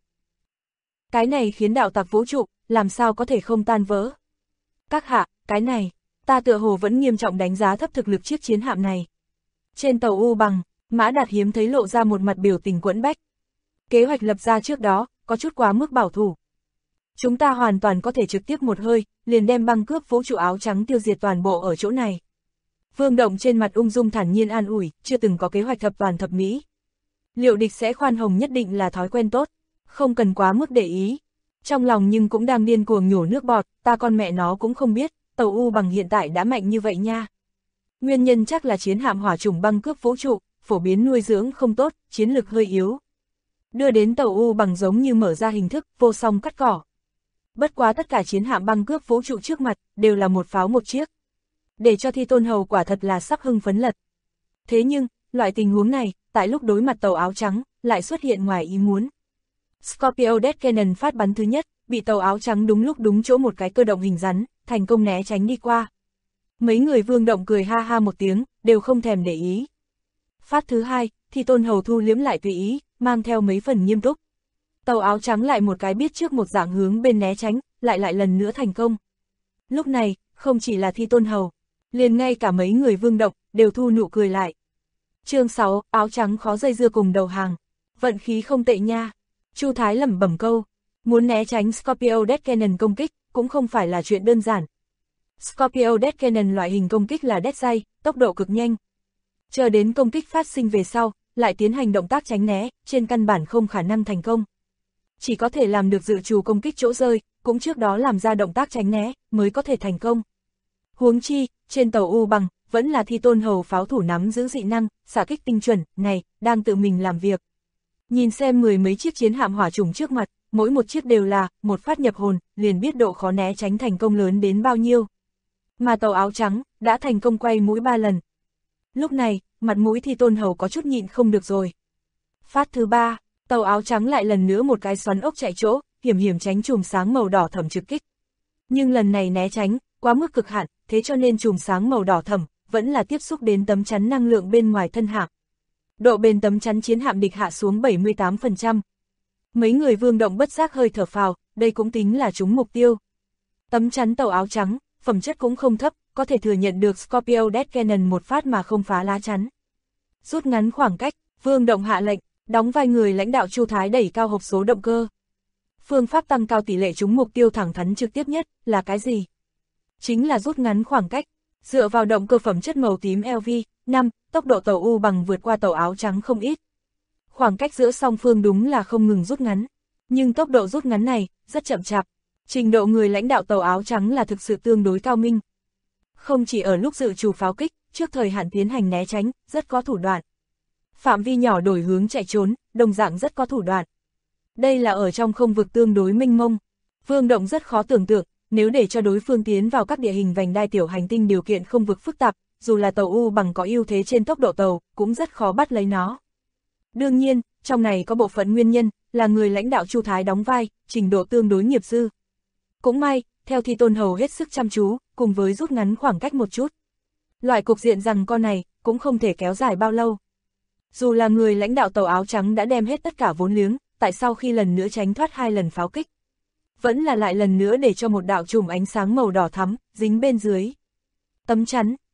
Cái này khiến đạo tặc vũ trụ, làm sao có thể không tan vỡ. Các hạ, cái này, ta tựa hồ vẫn nghiêm trọng đánh giá thấp thực lực chiếc chiến hạm này. Trên tàu U Bằng, Mã Đạt hiếm thấy lộ ra một mặt biểu tình quẫn bách. Kế hoạch lập ra trước đó, có chút quá mức bảo thủ. Chúng ta hoàn toàn có thể trực tiếp một hơi, liền đem băng cướp vũ trụ áo trắng tiêu diệt toàn bộ ở chỗ này. Vương Động trên mặt ung dung thản nhiên an ủi, chưa từng có kế hoạch thập toàn thập mỹ. Liệu địch sẽ khoan hồng nhất định là thói quen tốt, không cần quá mức để ý. Trong lòng nhưng cũng đang điên cuồng nhổ nước bọt, ta con mẹ nó cũng không biết, tàu U Bằng hiện tại đã mạnh như vậy nha. Nguyên nhân chắc là chiến hạm hỏa chủng băng cướp vũ trụ, phổ biến nuôi dưỡng không tốt, chiến lực hơi yếu. Đưa đến tàu U Bằng giống như mở ra hình thức, vô song cắt cỏ. Bất quá tất cả chiến hạm băng cướp vũ trụ trước mặt, đều là một pháo một chiếc. Để cho Thi Tôn Hầu quả thật là sắp hưng phấn lật. Thế nhưng, loại tình huống này, tại lúc đối mặt tàu áo trắng, lại xuất hiện ngoài ý muốn. Scorpio Death Cannon phát bắn thứ nhất, bị tàu áo trắng đúng lúc đúng chỗ một cái cơ động hình rắn, thành công né tránh đi qua. Mấy người Vương Động cười ha ha một tiếng, đều không thèm để ý. Phát thứ hai, Thi Tôn Hầu thu liếm lại tùy ý, mang theo mấy phần nghiêm túc. Tàu áo trắng lại một cái biết trước một dạng hướng bên né tránh, lại lần nữa thành công. Lúc này, không chỉ là Thi Tôn Hầu, liền ngay cả mấy người Vương Động, đều thu nụ cười lại. Chương 6, áo trắng khó dây dưa cùng đầu hàng. Vận khí không tệ nha. Chu Thái lẩm bẩm câu, muốn né tránh Scorpio Death Cannon công kích, cũng không phải là chuyện đơn giản. Scorpio Death Cannon loại hình công kích là Death Ray, tốc độ cực nhanh. Chờ đến công kích phát sinh về sau, lại tiến hành động tác tránh né, trên căn bản không khả năng thành công. Chỉ có thể làm được dự trù công kích chỗ rơi, cũng trước đó làm ra động tác tránh né, mới có thể thành công. Huống chi, trên tàu U Bằng, vẫn là Thi Tôn Hầu pháo thủ nắm giữ dị năng, xạ kích tinh chuẩn, này, đang tự mình làm việc. Nhìn xem mười mấy chiếc chiến hạm hỏa trùng trước mặt, mỗi một chiếc đều là, một phát nhập hồn, liền biết độ khó né tránh thành công lớn đến bao nhiêu. Mà tàu áo trắng, đã thành công quay mũi 3 lần. Lúc này, mặt mũi Thi Tôn Hầu có chút nhịn không được rồi. Phát thứ 3, tàu áo trắng lại lần nữa một cái xoắn ốc chạy chỗ, hiểm hiểm tránh chùm sáng màu đỏ thẫm trực kích. Nhưng lần này né tránh, quá mức cực hạn, thế cho nên chùm sáng màu đỏ thẫm vẫn là tiếp xúc đến tấm chắn năng lượng bên ngoài thân hạm. Độ bền tấm chắn chiến hạm địch hạ xuống 78%. Mấy người Vương Động bất giác hơi thở phào, đây cũng tính là trúng mục tiêu. Tấm chắn tàu áo trắng, phẩm chất cũng không thấp, có thể thừa nhận được Scorpio Death Cannon một phát mà không phá lá chắn. Rút ngắn khoảng cách, Vương Động hạ lệnh, đóng vai người lãnh đạo Chu Thái đẩy cao hộp số động cơ. Phương pháp tăng cao tỷ lệ trúng mục tiêu thẳng thắn trực tiếp nhất là cái gì? Chính là rút ngắn khoảng cách. Dựa vào động cơ phẩm chất màu tím LV5, tốc độ tàu U Bằng vượt qua tàu áo trắng không ít. Khoảng cách giữa song phương đúng là không ngừng rút ngắn. Nhưng tốc độ rút ngắn này, rất chậm chạp. Trình độ người lãnh đạo tàu áo trắng là thực sự tương đối cao minh. Không chỉ ở lúc dự trù pháo kích, trước thời hạn tiến hành né tránh, rất có thủ đoạn. Phạm vi nhỏ đổi hướng chạy trốn, đồng dạng rất có thủ đoạn. Đây là ở trong không vực tương đối mênh mông. Vương Động rất khó tưởng tượng, nếu để cho đối phương tiến vào các địa hình vành đai tiểu hành tinh điều kiện không vực phức tạp, dù là tàu U Bằng có ưu thế trên tốc độ tàu, cũng rất khó bắt lấy nó. Đương nhiên, trong này có bộ phận nguyên nhân, là người lãnh đạo Chu Thái đóng vai, trình độ tương đối nghiệp dư. Cũng may, theo Thi Tôn Hầu hết sức chăm chú, cùng với rút ngắn khoảng cách một chút. Loại cục diện rằng con này, cũng không thể kéo dài bao lâu. Dù là người lãnh đạo tàu áo trắng đã đem hết tất cả vốn liếng, tại sao khi lần nữa tránh thoát 2 lần pháo kích, vẫn là lại lần nữa để cho một đạo chùm ánh sáng màu đỏ thắm, dính bên dưới.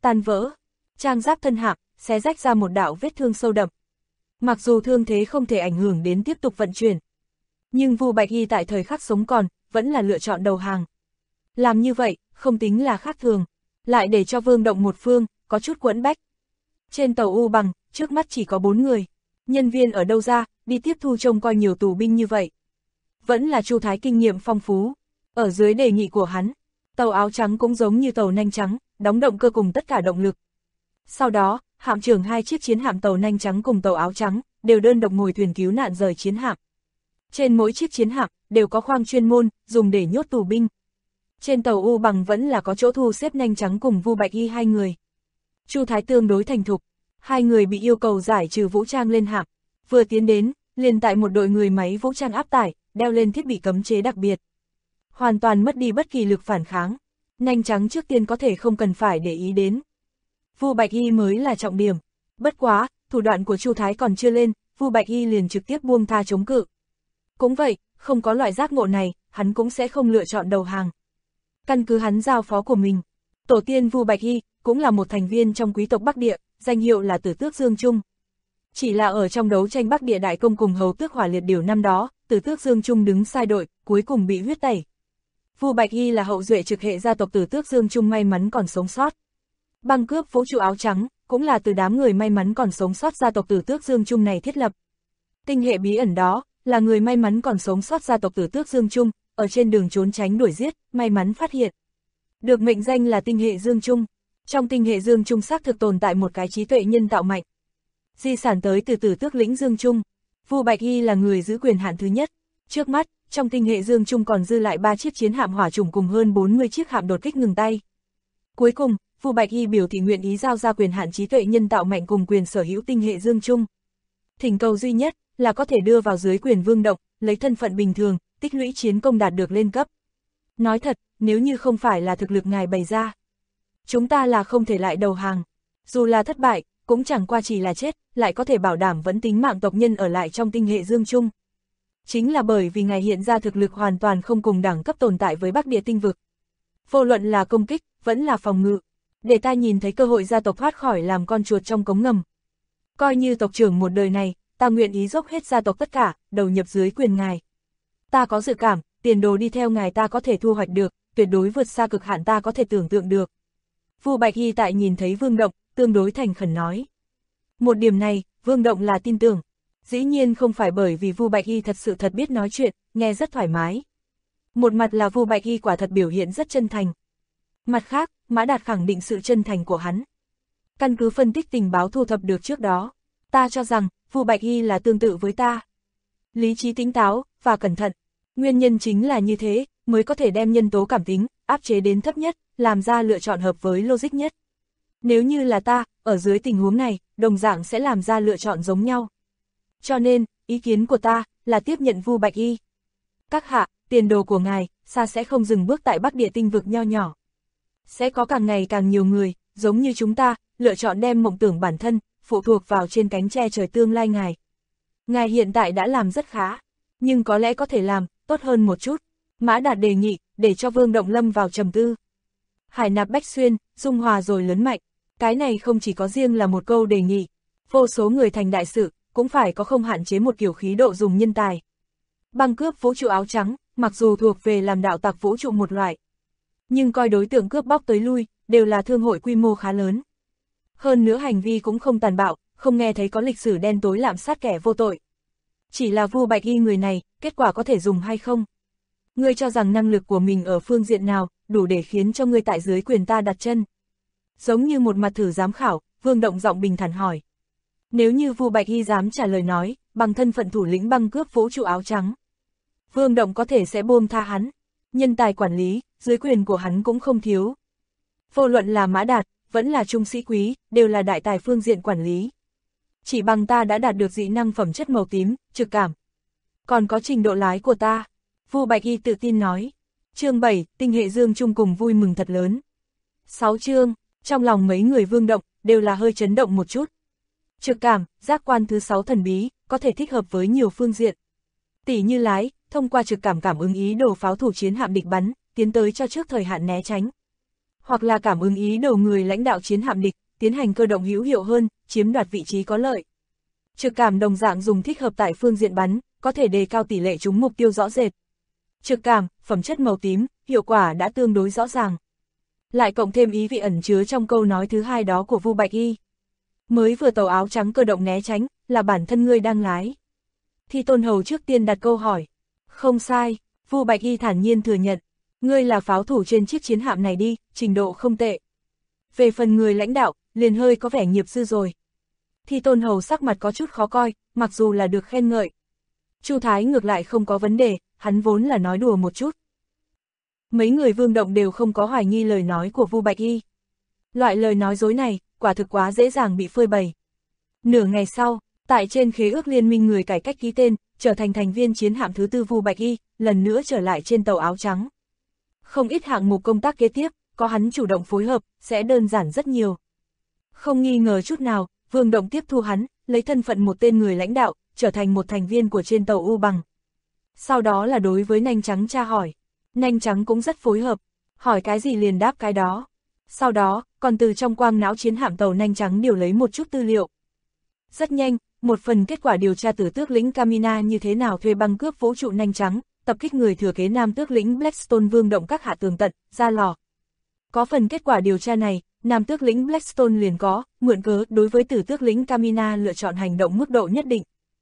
tan vỡ. Trang giáp thân hạm, xé rách ra một đạo vết thương sâu đậm. Mặc dù thương thế không thể ảnh hưởng đến tiếp tục vận chuyển, nhưng Vu Bạch Y tại thời khắc sống còn, vẫn là lựa chọn đầu hàng. Làm như vậy, không tính là khác thường, lại để cho Vương Động một phương, có chút quẫn bách. Trên tàu U Bằng, trước mắt chỉ có 4 người. Nhân viên ở đâu ra, đi tiếp thu trông coi nhiều tù binh như vậy. Vẫn là Chu Thái kinh nghiệm phong phú. Ở dưới đề nghị của hắn, tàu áo trắng cũng giống như tàu nanh trắng, đóng động cơ cùng tất cả động lực. Sau đó, hạm trưởng 2 chiếc chiến hạm tàu nanh trắng cùng tàu áo trắng, đều đơn độc ngồi thuyền cứu nạn rời chiến hạm. Trên mỗi chiếc chiến hạm, đều có khoang chuyên môn, dùng để nhốt tù binh. Trên tàu U Bằng vẫn là có chỗ thu xếp nanh trắng cùng Vu Bạch Y 2 người. Chu Thái tương đối thành thục, 2 người bị yêu cầu giải trừ vũ trang lên hạm. Vừa tiến đến, liền tại một đội người máy vũ trang áp tải, đeo lên thiết bị cấm chế đặc biệt. Hoàn toàn mất đi bất kỳ lực phản kháng. Nanh trắng trước tiên có thể không cần phải để ý đến. Vu Bạch Y mới là trọng điểm. Bất quá, thủ đoạn của Chu Thái còn chưa lên, Vu Bạch Y liền trực tiếp buông tha chống cự. Cũng vậy, không có loại giác ngộ này, hắn cũng sẽ không lựa chọn đầu hàng. Căn cứ hắn giao phó của mình, tổ tiên Vu Bạch Y cũng là một thành viên trong quý tộc Bắc Địa, danh hiệu là Tử Tước Dương Trung. Chỉ là ở trong đấu tranh Bắc Địa đại công cùng hầu tước Hỏa Liệt Điểu năm đó, Tử Tước Dương Trung đứng sai đội, cuối cùng bị huyết tẩy. Vu Bạch Y là hậu duệ trực hệ gia tộc Tử Tước Dương Trung may mắn còn sống sót. Băng cướp vũ trụ áo trắng cũng là từ đám người may mắn còn sống sót gia tộc Tử Tước Dương Trung này thiết lập. Tinh hệ bí ẩn đó là người may mắn còn sống sót gia tộc Tử Tước Dương Trung, ở trên đường trốn tránh đuổi giết, may mắn phát hiện. Được mệnh danh là tinh hệ Dương Trung. Trong tinh hệ Dương Trung xác thực tồn tại một cái trí tuệ nhân tạo mạnh. Di sản tới từ Tử Tước lĩnh Dương Trung. Vu Bạch Y là người giữ quyền hạn thứ nhất. Trước mắt, trong tinh hệ Dương Trung còn dư lại 3 chiếc chiến hạm hỏa chủng cùng hơn 40 chiếc hạm đột kích ngừng tay. Cuối cùng, Vu Bạch Y biểu thị nguyện ý giao ra quyền hạn trí tuệ nhân tạo mạnh cùng quyền sở hữu tinh hệ Dương Trung. Thỉnh cầu duy nhất là có thể đưa vào dưới quyền Vương Động, lấy thân phận bình thường, tích lũy chiến công đạt được lên cấp. Nói thật, nếu như không phải là thực lực ngài bày ra, chúng ta là không thể lại đầu hàng. Dù là thất bại, cũng chẳng qua chỉ là chết, lại có thể bảo đảm vẫn tính mạng tộc nhân ở lại trong tinh hệ Dương Trung. Chính là bởi vì ngài hiện ra thực lực hoàn toàn không cùng đẳng cấp tồn tại với Bắc Địa tinh vực. Vô luận là công kích, vẫn là phòng ngự, để ta nhìn thấy cơ hội gia tộc thoát khỏi làm con chuột trong cống ngầm. Coi như tộc trưởng một đời này, ta nguyện ý dốc hết gia tộc tất cả, đầu nhập dưới quyền ngài. Ta có dự cảm, tiền đồ đi theo ngài ta có thể thu hoạch được, tuyệt đối vượt xa cực hạn ta có thể tưởng tượng được. Vu Bạch Y tại nhìn thấy Vương Động, tương đối thành khẩn nói. Một điểm này, Vương Động là tin tưởng. Dĩ nhiên không phải bởi vì Vu Bạch Y thật sự thật biết nói chuyện, nghe rất thoải mái. Một mặt là Vu Bạch Y quả thật biểu hiện rất chân thành. Mặt khác, Mã Đạt khẳng định sự chân thành của hắn. Căn cứ phân tích tình báo thu thập được trước đó, ta cho rằng, Vu Bạch Y là tương tự với ta. Lý trí tỉnh táo, và cẩn thận. Nguyên nhân chính là như thế, mới có thể đem nhân tố cảm tính, áp chế đến thấp nhất, làm ra lựa chọn hợp với logic nhất. Nếu như là ta, ở dưới tình huống này, đồng dạng sẽ làm ra lựa chọn giống nhau. Cho nên, ý kiến của ta, là tiếp nhận Vu Bạch Y. Các hạ, tiền đồ của ngài, xa sẽ không dừng bước tại Bắc Địa tinh vực nho nhỏ. Sẽ có càng ngày càng nhiều người, giống như chúng ta, lựa chọn đem mộng tưởng bản thân, phụ thuộc vào trên cánh che trời tương lai ngài. Ngài hiện tại đã làm rất khá, nhưng có lẽ có thể làm tốt hơn một chút. Mã Đạt đề nghị, để cho Vương Động lâm vào trầm tư. Hải nạp bách xuyên, dung hòa rồi lớn mạnh. Cái này không chỉ có riêng là một câu đề nghị. Vô số người thành đại sự, cũng phải có không hạn chế một kiểu khí độ dùng nhân tài. Băng cướp vũ trụ áo trắng, mặc dù thuộc về làm đạo tặc vũ trụ một loại, nhưng coi đối tượng cướp bóc tới lui, đều là thương hội quy mô khá lớn. Hơn nữa hành vi cũng không tàn bạo, không nghe thấy có lịch sử đen tối lạm sát kẻ vô tội. Chỉ là Vu Bạch Y người này, kết quả có thể dùng hay không? Ngươi cho rằng năng lực của mình ở phương diện nào, đủ để khiến cho ngươi tại dưới quyền ta đặt chân? Giống như một mặt thử giám khảo, Vương Động giọng bình thản hỏi. Nếu như Vu Bạch Y dám trả lời nói, bằng thân phận thủ lĩnh băng cướp vũ trụ áo trắng, Vương Động có thể sẽ buông tha hắn. Nhân tài quản lý, dưới quyền của hắn cũng không thiếu. Vô luận là Mã Đạt, vẫn là Trung Sĩ Quý, đều là đại tài phương diện quản lý. Chỉ bằng ta đã đạt được dị năng phẩm chất màu tím, trực cảm. Còn có trình độ lái của ta. Vu Bạch Y tự tin nói. Chương 7, tinh hệ Dương Trung cùng vui mừng thật lớn. 6 chương, trong lòng mấy người Vương Động, đều là hơi chấn động một chút. Trực cảm, giác quan thứ 6 thần bí, có thể thích hợp với nhiều phương diện. Tỉ như lái, thông qua trực cảm cảm ứng ý đồ pháo thủ chiến hạm địch bắn, tiến tới cho trước thời hạn né tránh. hoặc là cảm ứng ý đồ người lãnh đạo chiến hạm địch, tiến hành cơ động hữu hiệu hơn, chiếm đoạt vị trí có lợi. Trực cảm đồng dạng dùng thích hợp tại phương diện bắn, có thể đề cao tỷ lệ trúng mục tiêu rõ rệt. Trực cảm, phẩm chất màu tím, hiệu quả đã tương đối rõ ràng. Lại cộng thêm ý vị ẩn chứa trong câu nói thứ hai đó của Vu Bạch Y. Mới vừa tàu áo trắng cơ động né tránh, là bản thân ngươi đang lái. Thi Tôn Hầu trước tiên đặt câu hỏi. Không sai, Vu Bạch Y thản nhiên thừa nhận. Ngươi là pháo thủ trên chiếc chiến hạm này đi, trình độ không tệ. Về phần người lãnh đạo, liền hơi có vẻ nghiệp dư rồi. Thi Tôn Hầu sắc mặt có chút khó coi, mặc dù là được khen ngợi. Chu Thái ngược lại không có vấn đề, hắn vốn là nói đùa một chút. Mấy người Vương Động đều không có hoài nghi lời nói của Vu Bạch Y. Loại lời nói dối này, quả thực quá dễ dàng bị phơi bày. Nửa ngày sau, tại trên khế ước liên minh người cải cách ký tên, trở thành thành viên chiến hạm thứ 4 Vu Bạch Y, lần nữa trở lại trên tàu áo trắng. Không ít hạng mục công tác kế tiếp, có hắn chủ động phối hợp, sẽ đơn giản rất nhiều. Không nghi ngờ chút nào, Vương Động tiếp thu hắn, lấy thân phận một tên người lãnh đạo, trở thành một thành viên của trên tàu U Bằng. Sau đó là đối với Nanh Trắng tra hỏi. Nanh Trắng cũng rất phối hợp, hỏi cái gì liền đáp cái đó. Sau đó, còn từ trong quang não chiến hạm tàu Nanh Trắng điều lấy một chút tư liệu. Rất nhanh, một phần kết quả điều tra từ tước lĩnh Kamina như thế nào thuê băng cướp vũ trụ Nanh Trắng, tập kích người thừa kế nam tước lĩnh Blackstone Vương Động các hạ tường tận, ra lò. Có phần kết quả điều tra này, nam tước lĩnh Blackstone liền có, mượn cớ đối với tử tước lĩnh Kamina lựa chọn hành động mức độ nhất định.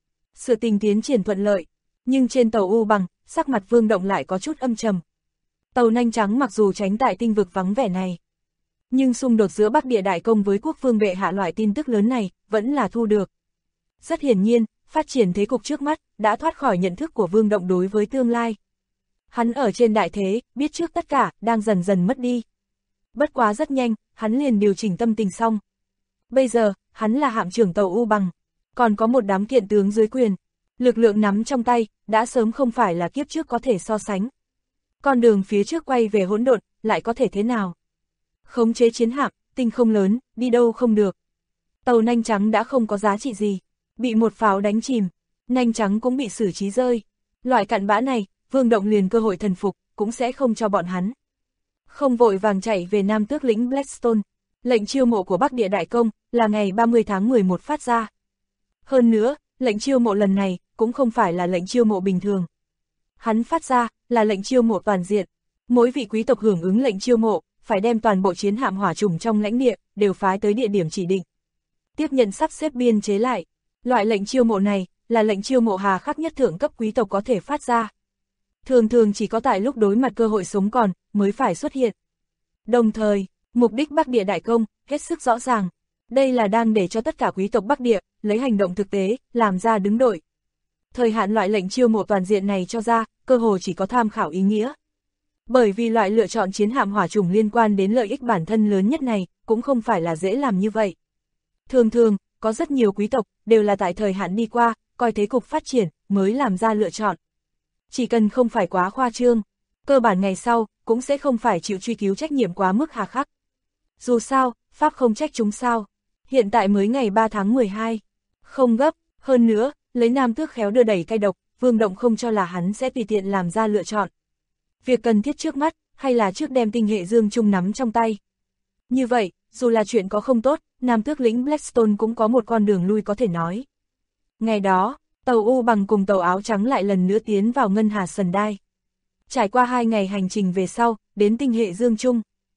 Sự tình tiến triển thuận lợi, nhưng trên tàu U Bằng, sắc mặt Vương Động lại có chút âm trầm. Tàu Nanh Trắng mặc dù tránh tại tinh vực vắng vẻ này, nhưng xung đột giữa Bắc Địa Đại Công với Quốc Vương bệ hạ loại tin tức lớn này, vẫn là thu được. Rất hiển nhiên, phát triển thế cục trước mắt, đã thoát khỏi nhận thức của Vương Động đối với tương lai. Hắn ở trên đại thế, biết trước tất cả, đang dần dần mất đi. Bất quá rất nhanh, hắn liền điều chỉnh tâm tình xong. Bây giờ, hắn là hạm trưởng tàu U Bằng, còn có một đám kiện tướng dưới quyền. Lực lượng nắm trong tay, đã sớm không phải là kiếp trước có thể so sánh. Con đường phía trước quay về hỗn độn, lại có thể thế nào? Khống chế chiến hạm, tinh không lớn, đi đâu không được. Tàu Nanh Trắng đã không có giá trị gì, bị một pháo đánh chìm, Nanh Trắng cũng bị xử trí rơi. Loại cặn bã này, Vương Động liền cơ hội thần phục, cũng sẽ không cho bọn hắn. Không vội vàng chạy về nam tước lĩnh Blackstone, lệnh chiêu mộ của Bắc Địa Đại Công, là ngày 30 tháng 11 phát ra. Hơn nữa, lệnh chiêu mộ lần này, cũng không phải là lệnh chiêu mộ bình thường. Hắn phát ra, là lệnh chiêu mộ toàn diện. Mỗi vị quý tộc hưởng ứng lệnh chiêu mộ, phải đem toàn bộ chiến hạm hỏa trùng trong lãnh địa, đều phái tới địa điểm chỉ định. Tiếp nhận sắp xếp biên chế lại. Loại lệnh chiêu mộ này, là lệnh chiêu mộ hà khắc nhất thượng cấp quý tộc có thể phát ra. Thường thường chỉ có tại lúc đối mặt cơ hội sống còn, mới phải xuất hiện. Đồng thời, mục đích Bắc Địa Đại Công, hết sức rõ ràng. Đây là đang để cho tất cả quý tộc Bắc Địa, lấy hành động thực tế, làm ra đứng đội. Thời hạn loại lệnh chiêu mộ toàn diện này cho ra, cơ hồ chỉ có tham khảo ý nghĩa. Bởi vì loại lựa chọn chiến hạm hỏa trùng liên quan đến lợi ích bản thân lớn nhất này, cũng không phải là dễ làm như vậy. Thường thường, có rất nhiều quý tộc, đều là tại thời hạn đi qua, coi thế cục phát triển, mới làm ra lựa chọn. Chỉ cần không phải quá khoa trương, cơ bản ngày sau, cũng sẽ không phải chịu truy cứu trách nhiệm quá mức hà khắc. Dù sao, Pháp không trách chúng sao. Hiện tại mới ngày 3 tháng 12. Không gấp, hơn nữa, lấy nam tước khéo đưa đẩy cay độc, Vương Động không cho là hắn sẽ tùy tiện làm ra lựa chọn. Việc cần thiết trước mắt, hay là trước đem tinh hệ dương chung nắm trong tay. Như vậy, dù là chuyện có không tốt, nam tước lĩnh Blackstone cũng có một con đường lui có thể nói. Ngày đó, tàu U Bằng cùng tàu Áo Trắng lại lần nữa tiến vào ngân hà Sundai. Trải qua 2 ngày hành trình về sau, đến tinh hệ dương chung.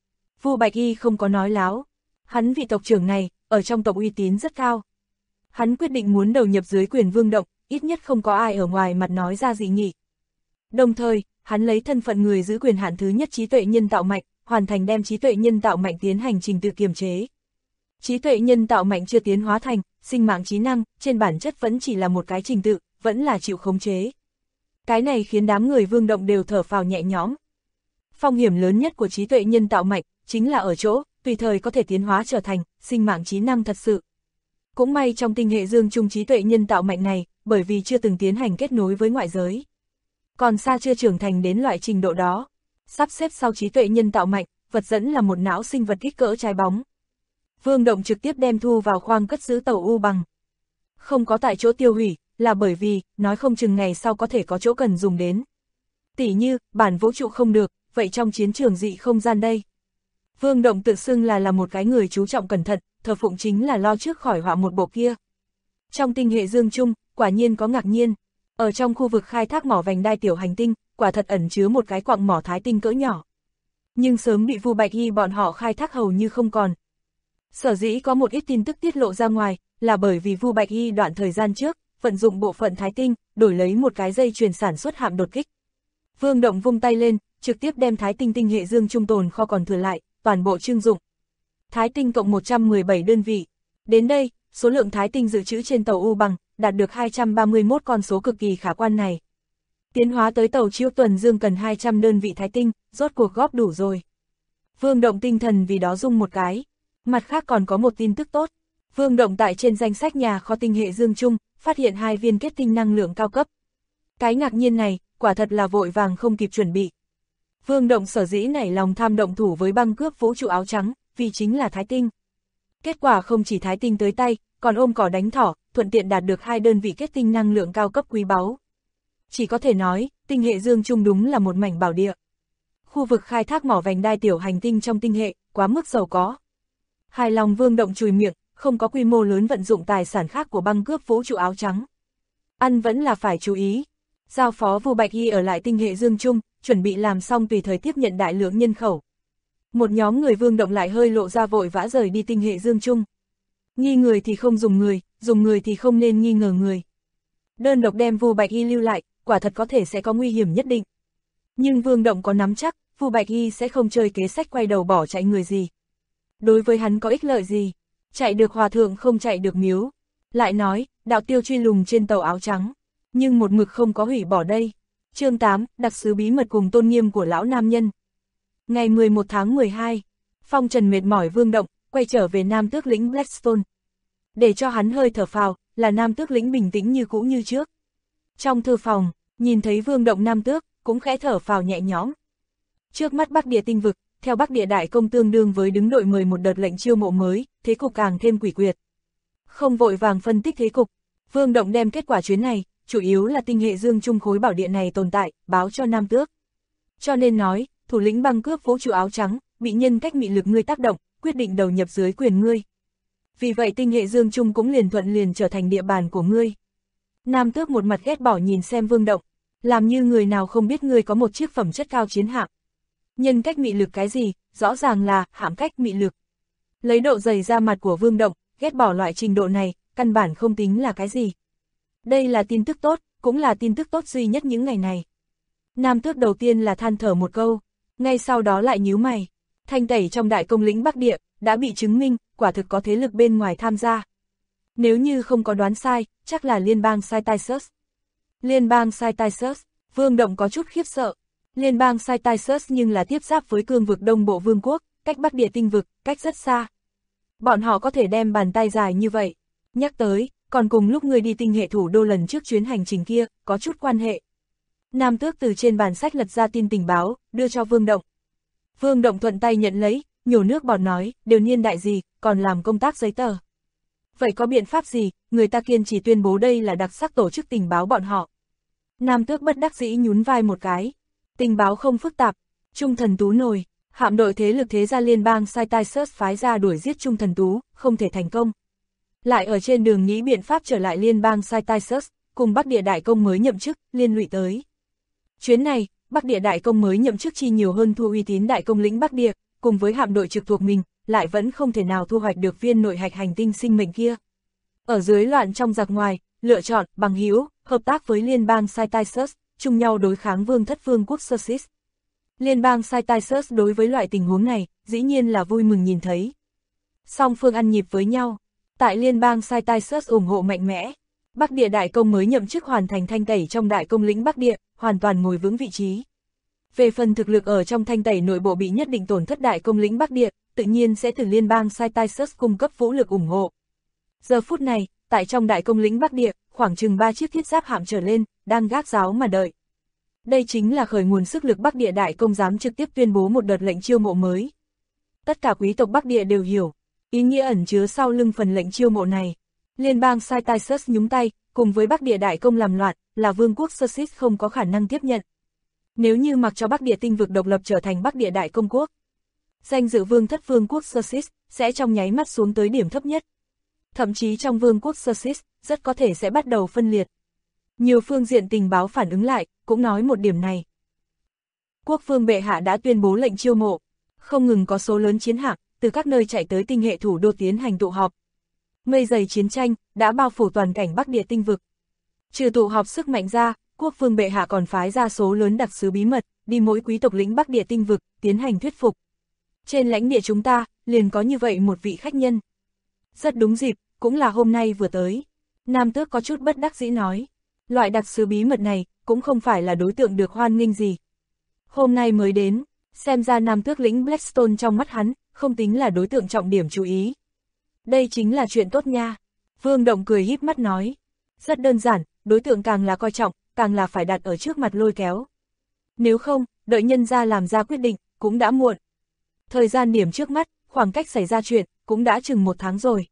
Vu Bạch Y không có nói láo. Hắn vị tộc trưởng này, ở trong tộc uy tín rất cao. Hắn quyết định muốn đầu nhập dưới quyền Vương Động, ít nhất không có ai ở ngoài mặt nói ra dị nghị. Đồng thời, hắn lấy thân phận người giữ quyền hạn thứ nhất trí tuệ nhân tạo mạnh, hoàn thành đem trí tuệ nhân tạo mạnh tiến hành trình tự kiềm chế. Trí tuệ nhân tạo mạnh chưa tiến hóa thành, sinh mạng trí năng, trên bản chất vẫn chỉ là một cái trình tự, vẫn là chịu khống chế. Cái này khiến đám người Vương Động đều thở phào nhẹ nhõm. Phong hiểm lớn nhất của trí tuệ nhân tạo mạnh, chính là ở chỗ, tùy thời có thể tiến hóa trở thành, sinh mạng trí năng thật sự. Cũng may trong tinh hệ dương chung trí tuệ nhân tạo mạnh này, bởi vì chưa từng tiến hành kết nối với ngoại giới. Còn xa chưa trưởng thành đến loại trình độ đó. Sắp xếp sau trí tuệ nhân tạo mạnh, vật dẫn là một não sinh vật kích cỡ trái bóng. Vương Động trực tiếp đem thu vào khoang cất giữ tàu U Bằng. Không có tại chỗ tiêu hủy, là bởi vì, nói không chừng ngày sau có thể có chỗ cần dùng đến. Tỉ như, bản vũ trụ không được, vậy trong chiến trường dị không gian đây. Vương Động tự xưng là một cái người chú trọng cẩn thận, thờ phụng chính là lo trước khỏi họa một bộ kia. Trong tinh hệ Dương Trung, quả nhiên có ngạc nhiên. Ở trong khu vực khai thác mỏ vành đai tiểu hành tinh, quả thật ẩn chứa một cái quặng mỏ thái tinh cỡ nhỏ. Nhưng sớm bị Vu Bạch Hy bọn họ khai thác hầu như không còn. Sở dĩ có một ít tin tức tiết lộ ra ngoài, là bởi vì Vu Bạch Hy đoạn thời gian trước, vận dụng bộ phận thái tinh, đổi lấy một cái dây chuyền sản xuất hạm đột kích. Vương Động vung tay lên, trực tiếp đem thái tinh tinh hệ Dương Trung tồn kho còn thừa lại, toàn bộ trưng dụng. Thái tinh cộng 117 đơn vị. Đến đây, số lượng thái tinh dự trữ trên tàu U Bằng, đạt được 231 con số cực kỳ khả quan này. Tiến hóa tới tàu Chiêu Tuần Dương cần 200 đơn vị thái tinh, rốt cuộc góp đủ rồi. Vương Động tinh thần vì đó rung một cái. Mặt khác còn có một tin tức tốt. Vương Động tại trên danh sách nhà kho tinh hệ Dương Trung, phát hiện 2 viên kết tinh năng lượng cao cấp. Cái ngạc nhiên này, quả thật là vội vàng không kịp chuẩn bị. Vương Động sở dĩ nảy lòng tham động thủ với băng cướp vũ trụ áo trắng, vì chính là thái tinh. Kết quả không chỉ thái tinh tới tay, còn ôm cỏ đánh thỏ, thuận tiện đạt được 2 đơn vị kết tinh năng lượng cao cấp quý báu. Chỉ có thể nói, tinh hệ Dương Trung đúng là một mảnh bảo địa. Khu vực khai thác mỏ vành đai tiểu hành tinh trong tinh hệ, quá mức giàu có. Hài lòng Vương Động chùi miệng, không có quy mô lớn vận dụng tài sản khác của băng cướp vũ trụ áo trắng. Ăn vẫn là phải chú ý. Giao phó Vu Bạch Hy ở lại tinh hệ Dương Trung, chuẩn bị làm xong tùy thời tiếp nhận đại lượng nhân khẩu. Một nhóm người Vương Động lại hơi lộ ra vội vã rời đi tinh hệ Dương Trung. Nghi người thì không dùng người thì không nên nghi ngờ người. Đơn độc đem Vu Bạch Hy lưu lại, quả thật có thể sẽ có nguy hiểm nhất định. Nhưng Vương Động có nắm chắc, Vu Bạch Hy sẽ không chơi kế sách quay đầu bỏ chạy người gì. Đối với hắn có ích lợi gì? Chạy được hòa thượng không chạy được miếu. Lại nói, đạo tiêu truy lùng trên tàu áo trắng, nhưng một mực không có hủy bỏ đây. Chương 8, đặc sứ bí mật cùng tôn nghiêm của lão nam nhân. Ngày 11 tháng 12, phong trần mệt mỏi Vương Động, quay trở về Nam Tước lĩnh Blackstone. Để cho hắn hơi thở phào, là Nam Tước lĩnh bình tĩnh như cũ như trước. Trong thư phòng, nhìn thấy Vương Động Nam Tước, cũng khẽ thở phào nhẹ nhõm. Trước mắt Bắc Địa tinh vực, theo Bắc Địa đại công tương đương với đứng đội 11 đợt lệnh chiêu mộ mới, thế cục càng thêm quỷ quyệt. Không vội vàng phân tích thế cục, Vương Động đem kết quả chuyến này, chủ yếu là tinh hệ Dương Trung khối bảo địa này tồn tại, báo cho Nam Tước. Cho nên nói, thủ lĩnh băng cướp vũ trụ áo trắng, bị nhân cách mị lực ngươi tác động, quyết định đầu nhập dưới quyền ngươi. Vì vậy tinh hệ Dương Trung cũng liền thuận liền trở thành địa bàn của ngươi. Nam Tước một mặt ghét bỏ nhìn xem Vương Động, làm như người nào không biết ngươi có một chiếc phẩm chất cao chiến hạm. Nhân cách mị lực cái gì, rõ ràng là hãm cách mị lực. Lấy độ dày da mặt của Vương Động, ghét bỏ loại trình độ này, căn bản không tính là cái gì. Đây là tin tức tốt, cũng là tin tức tốt duy nhất những ngày này. Nam Tước đầu tiên là than thở một câu, ngay sau đó lại nhíu mày. Thanh tẩy trong đại công lĩnh Bắc Địa, đã bị chứng minh, quả thực có thế lực bên ngoài tham gia. Nếu như không có đoán sai, chắc là liên bang Cytisus. Liên bang Cytisus, Vương Động có chút khiếp sợ. Liên bang Cytisus nhưng là tiếp giáp với cương vực Đông Bộ Vương quốc, cách Bắc Địa tinh vực, cách rất xa. Bọn họ có thể đem bàn tay dài như vậy. Nhắc tới, còn cùng lúc người đi tinh hệ thủ đô lần trước chuyến hành trình kia, có chút quan hệ. Nam Tước từ trên bàn sách lật ra tin tình báo, đưa cho Vương Động. Vương Động thuận tay nhận lấy, nhổ nước bọt nói, đều niên đại gì, còn làm công tác giấy tờ. Vậy có biện pháp gì, người ta kiên trì tuyên bố đây là đặc sắc tổ chức tình báo bọn họ. Nam Tước bất đắc dĩ nhún vai một cái. Tình báo không phức tạp, Trung Thần Tú nổi, hạm đội thế lực thế gia liên bang Cytisus phái ra đuổi giết Trung Thần Tú, không thể thành công. Lại ở trên đường nghĩ biện pháp trở lại liên bang Cytisus, cùng Bắc Địa đại công mới nhậm chức, liên lụy tới. Chuyến này, Bắc Địa đại công mới nhậm chức chi nhiều hơn thu uy tín đại công lĩnh Bắc Địa, cùng với hạm đội trực thuộc mình, lại vẫn không thể nào thu hoạch được viên nội hạch hành tinh sinh mệnh kia. Ở dưới loạn trong giặc ngoài, lựa chọn, bằng hữu, hợp tác với liên bang Cytisus, chung nhau đối kháng vương thất vương quốc Sursis. Liên bang Cytisus đối với loại tình huống này, dĩ nhiên là vui mừng nhìn thấy. Song phương ăn nhịp với nhau, tại liên bang Cytisus ủng hộ mạnh mẽ, Bắc Địa đại công mới nhậm chức hoàn thành thanh tẩy trong đại công lĩnh Bắc Địa, hoàn toàn ngồi vững vị trí. Về phần thực lực ở trong thanh tẩy nội bộ bị nhất định tổn thất đại công lĩnh Bắc Địa, tự nhiên sẽ từ liên bang Cytisus cung cấp vũ lực ủng hộ. Giờ phút này, tại trong đại công lĩnh Bắc Địa, khoảng chừng 3 chiếc thiết giáp hạm trở lên, đang gác giáo mà đợi. Đây chính là khởi nguồn sức lực Bắc Địa đại công dám trực tiếp tuyên bố một đợt lệnh chiêu mộ mới. Tất cả quý tộc Bắc Địa đều hiểu, ý nghĩa ẩn chứa sau lưng phần lệnh chiêu mộ này. Liên bang Cytisus nhúng tay, cùng với Bắc Địa đại công làm loạn, là vương quốc Sursis không có khả năng tiếp nhận. Nếu như mặc cho Bắc Địa tinh vực độc lập trở thành Bắc Địa đại công quốc, danh dự vương thất vương quốc Sussex sẽ trong nháy mắt xuống tới điểm thấp nhất. Thậm chí trong vương quốc Sussex, rất có thể sẽ bắt đầu phân liệt. Nhiều phương diện tình báo phản ứng lại, cũng nói một điểm này. Quốc vương bệ hạ đã tuyên bố lệnh chiêu mộ, không ngừng có số lớn chiến hạm từ các nơi chạy tới tinh hệ thủ đô tiến hành tụ họp. Mây dày chiến tranh đã bao phủ toàn cảnh Bắc Địa tinh vực. Trừ tụ họp sức mạnh ra, quốc vương bệ hạ còn phái ra số lớn đặc sứ bí mật, đi mỗi quý tộc lĩnh Bắc Địa tinh vực, tiến hành thuyết phục. Trên lãnh địa chúng ta, liền có như vậy một vị khách nhân. Rất đúng dịp, cũng là hôm nay vừa tới. Nam tước có chút bất đắc dĩ nói. Loại đặc sứ bí mật này, cũng không phải là đối tượng được hoan nghênh gì. Hôm nay mới đến, xem ra nam tước lĩnh Blackstone trong mắt hắn, không tính là đối tượng trọng điểm chú ý. Đây chính là chuyện tốt nha. Vương Động cười híp mắt nói. Rất đơn giản, đối tượng càng là coi trọng, càng là phải đặt ở trước mặt lôi kéo. Nếu không, đợi nhân gia làm ra quyết định, cũng đã muộn. Thời gian điểm trước mắt, khoảng cách xảy ra chuyện, cũng đã chừng 1 tháng rồi.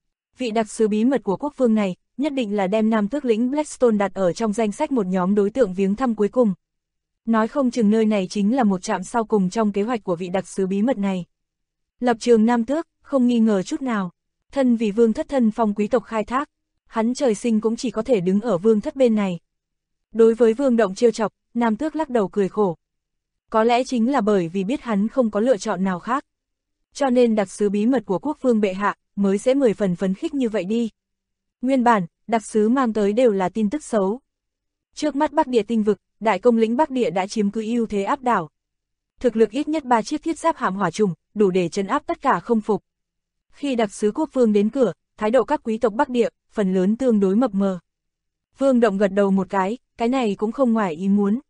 Vị đặc sứ bí mật của quốc vương này, nhất định là đem nam tước lĩnh Blackstone đặt ở trong danh sách một nhóm đối tượng viếng thăm cuối cùng. Nói không chừng nơi này chính là một trạm sau cùng trong kế hoạch của vị đặc sứ bí mật này. Lập trường nam tước, không nghi ngờ chút nào. Thân vì vương thất thân phong quý tộc khai thác, hắn trời sinh cũng chỉ có thể đứng ở vương thất bên này. Đối với Vương Động trêu chọc, nam tước lắc đầu cười khổ. Có lẽ chính là bởi vì biết hắn không có lựa chọn nào khác. Cho nên đặc sứ bí mật của quốc vương bệ hạ mới sẽ 10 phần phấn khích như vậy đi. Nguyên bản, đặc sứ mang tới đều là tin tức xấu. Trước mắt Bắc Địa tinh vực, đại công lĩnh Bắc Địa đã chiếm cứ ưu thế áp đảo. Thực lực ít nhất 3 chiếc thiết giáp hạm hỏa trùng, đủ để trấn áp tất cả không phục. Khi đặc sứ quốc vương đến cửa, thái độ các quý tộc Bắc Địa, phần lớn tương đối mập mờ. Vương Động gật đầu một cái này cũng không ngoài ý muốn.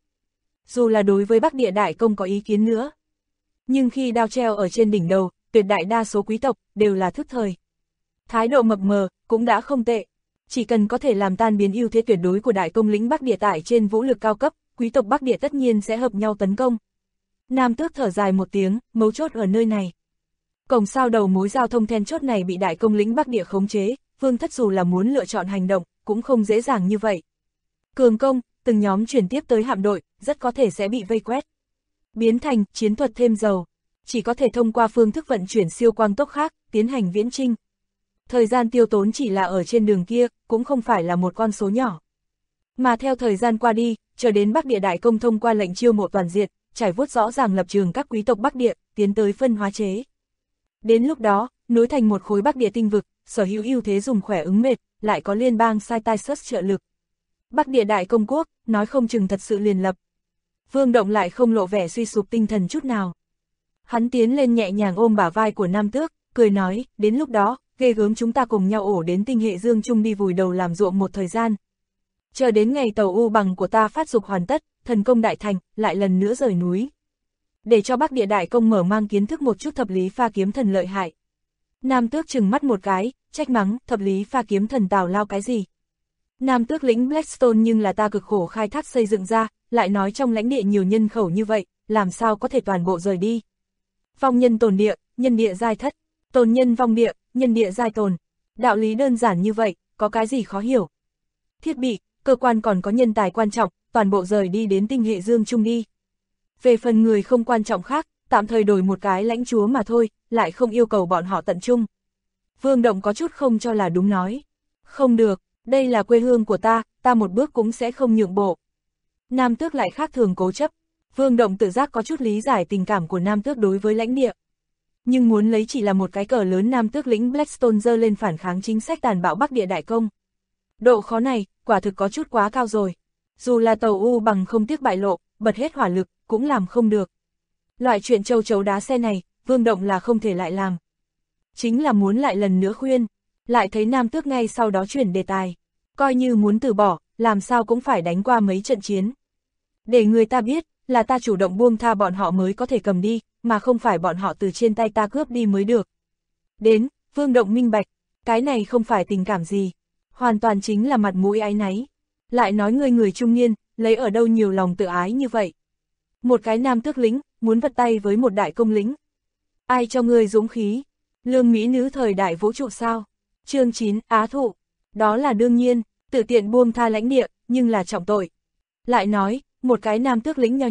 Dù là đối với Bắc Địa đại công có ý kiến nữa. Nhưng khi đao treo ở trên đỉnh đầu, tuyệt đại đa số quý tộc đều là thức thời. Thái độ mập mờ cũng đã không tệ. Chỉ cần có thể làm tan biến ưu thế tuyệt đối của đại công lĩnh Bắc Địa tại trên vũ lực cao cấp, quý tộc Bắc Địa tất nhiên sẽ hợp nhau tấn công. Nam tước thở dài một tiếng, mấu chốt ở nơi này. Cổng sao đầu mối giao thông then chốt này bị đại công lĩnh Bắc Địa khống chế, vương thất dù là muốn lựa chọn hành động, cũng không dễ dàng như vậy. Cường công, từng nhóm chuyển tiếp tới hạm đội, rất có thể sẽ bị vây quét. Biến thành chiến thuật thêm dầu, chỉ có thể thông qua phương thức vận chuyển siêu quang tốc khác, tiến hành viễn chinh. Thời gian tiêu tốn chỉ là ở trên đường kia, cũng không phải là một con số nhỏ. Mà theo thời gian qua đi, chờ đến Bắc Địa đại công thông qua lệnh chiêu mộ toàn diện, trải vuốt rõ ràng lập trường các quý tộc Bắc Địa, tiến tới phân hóa chế. Đến lúc đó, nối thành một khối Bắc Địa tinh vực, sở hữu ưu thế dùng khỏe ứng mệt, lại có liên bang Cytisus trợ lực. Bắc Địa đại công quốc, nói không chừng thật sự liền lập. Vương Động lại không lộ vẻ suy sụp tinh thần chút nào. Hắn tiến lên nhẹ nhàng ôm bả vai của nam tước, cười nói, đến lúc đó, ghê gớm chúng ta cùng nhau ổ đến tinh hệ Dương Trung đi vùi đầu làm ruộng một thời gian. Chờ đến ngày tàu U bằng của ta phát dục hoàn tất, thần công đại thành, lại lần nữa rời núi. Để cho Bắc Địa đại công mở mang kiến thức một chút thập lý pha kiếm thần lợi hại. Nam tước trừng mắt một cái, trách mắng, thập lý pha kiếm thần tào lao cái gì. Nam tước lĩnh Blackstone nhưng là ta cực khổ khai thác xây dựng ra, lại nói trong lãnh địa nhiều nhân khẩu như vậy, làm sao có thể toàn bộ rời đi. Vong nhân tồn địa, nhân địa giai thất, tồn nhân vong địa, nhân địa giai tồn. Đạo lý đơn giản như vậy, có cái gì khó hiểu. Thiết bị, cơ quan còn có nhân tài quan trọng, toàn bộ rời đi đến tinh hệ Dương Trung đi. Về phần người không quan trọng khác, tạm thời đổi một cái lãnh chúa mà thôi, lại không yêu cầu bọn họ tận trung. Vương Động có chút không cho là đúng nói. Không được, đây là quê hương của ta một bước cũng sẽ không nhượng bộ. Nam tước lại khác thường cố chấp. Vương Động tự giác có chút lý giải tình cảm của nam tước đối với lãnh địa. Nhưng muốn lấy chỉ là một cái cờ lớn nam tước lĩnh Blackstone dơ lên phản kháng chính sách tàn bạo Bắc Địa đại công. Độ khó này, quả thực có chút quá cao rồi. Dù là tàu U bằng không tiếc bại lộ, bật hết hỏa lực, cũng làm không được. Loại chuyện châu chấu đá xe này, Vương Động là không thể lại làm. Chính là muốn lại lần nữa khuyên, lại thấy nam tước ngay sau đó chuyển đề tài. Coi như muốn từ bỏ, làm sao cũng phải đánh qua mấy trận chiến. Để người ta biết, là ta chủ động buông tha bọn họ mới có thể cầm đi, mà không phải bọn họ từ trên tay ta cướp đi mới được. Đến, Vương Động minh bạch, cái này không phải tình cảm gì, hoàn toàn chính là mặt mũi áy náy. Lại nói người trung niên, lấy ở đâu nhiều lòng tự ái như vậy. Một cái nam tước lĩnh, muốn vật tay với một đại công lĩnh. Ai cho ngươi dũng khí? Lương mỹ nữ thời đại vũ trụ sao? Chương 9, Á thụ. Đó là đương nhiên, tự tiện buông tha lãnh địa, nhưng là trọng tội. Lại nói, một cái nam tước lĩnh nho nhỏ,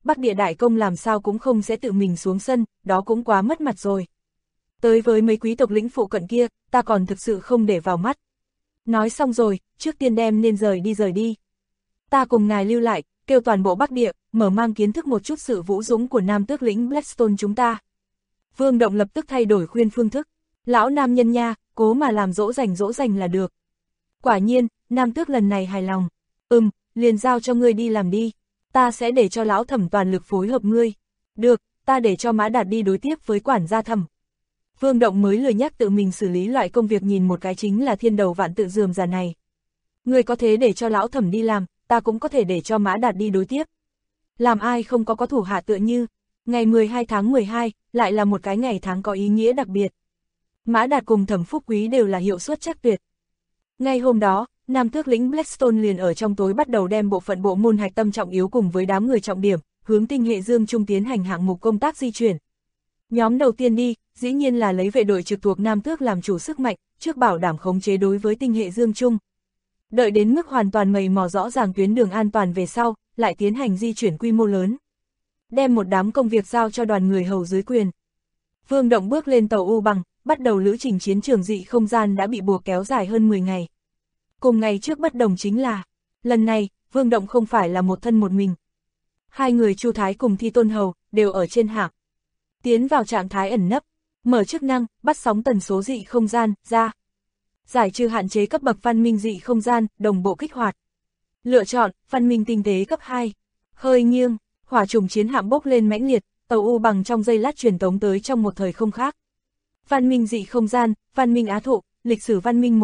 Bắc Địa đại công làm sao cũng không sẽ tự mình xuống sân, đó cũng quá mất mặt rồi. Tới với mấy quý tộc lĩnh phụ cận kia, ta còn thực sự không để vào mắt. Nói xong rồi, trước tiên đem nên rời đi. Ta cùng ngài lưu lại, kêu toàn bộ Bắc Địa, mở mang kiến thức một chút sự vũ dũng của nam tước lĩnh Blackstone chúng ta. Vương Động lập tức thay đổi khuyên phương thức. Lão nam nhân nha, cố mà làm dỗ dành là được. Quả nhiên, nam tước lần này hài lòng. Liền giao cho ngươi đi làm đi. Ta sẽ để cho lão thẩm toàn lực phối hợp ngươi. Được, ta để cho Mã Đạt đi đối tiếp với quản gia thẩm. Vương Động mới lười nhắc tự mình xử lý loại công việc nhìn một cái chính là thiên đầu vạn tự dườm già này. Ngươi có thể để cho lão thẩm đi làm, ta cũng có thể để cho Mã Đạt đi đối tiếp. Làm ai không có thủ hạ tựa như. Ngày 12 tháng 12, lại là một cái ngày tháng có ý nghĩa đặc biệt. Mã Đạt cùng Thẩm Phúc Quý đều là hiệu suất chắc tuyệt. Ngay hôm đó, nam tước lĩnh Blackstone liền ở trong tối bắt đầu đem bộ phận bộ môn hạch tâm trọng yếu cùng với đám người trọng điểm, hướng tinh hệ Dương Trung tiến hành hạng mục công tác di chuyển. Nhóm đầu tiên đi, dĩ nhiên là lấy vệ đội trực thuộc nam tước làm chủ sức mạnh, trước bảo đảm khống chế đối với tinh hệ Dương Trung. Đợi đến mức hoàn toàn mày mò rõ ràng tuyến đường an toàn về sau, lại tiến hành di chuyển quy mô lớn. Đem một đám công việc giao cho đoàn người hầu dưới quyền. Vương Động bước lên tàu U Bằng, bắt đầu lữ trình chiến trường dị không gian đã bị buộc kéo dài hơn 10 ngày. Cùng ngày trước bất đồng chính là, lần này, Vương Động không phải là một thân một mình. Hai người Chu Thái cùng Thi Tôn Hầu, đều ở trên hạng. Tiến vào trạng thái ẩn nấp, mở chức năng, bắt sóng tần số dị không gian, ra. Giải trừ hạn chế cấp bậc văn minh dị không gian, đồng bộ kích hoạt. Lựa chọn, văn minh tinh tế cấp 2. Hơi nghiêng, hỏa trùng chiến hạm bốc lên mãnh liệt, tàu U Bằng trong giây lát truyền tống tới trong một thời không khác. Văn minh dị không gian, văn minh Á Thụ, lịch sử văn minh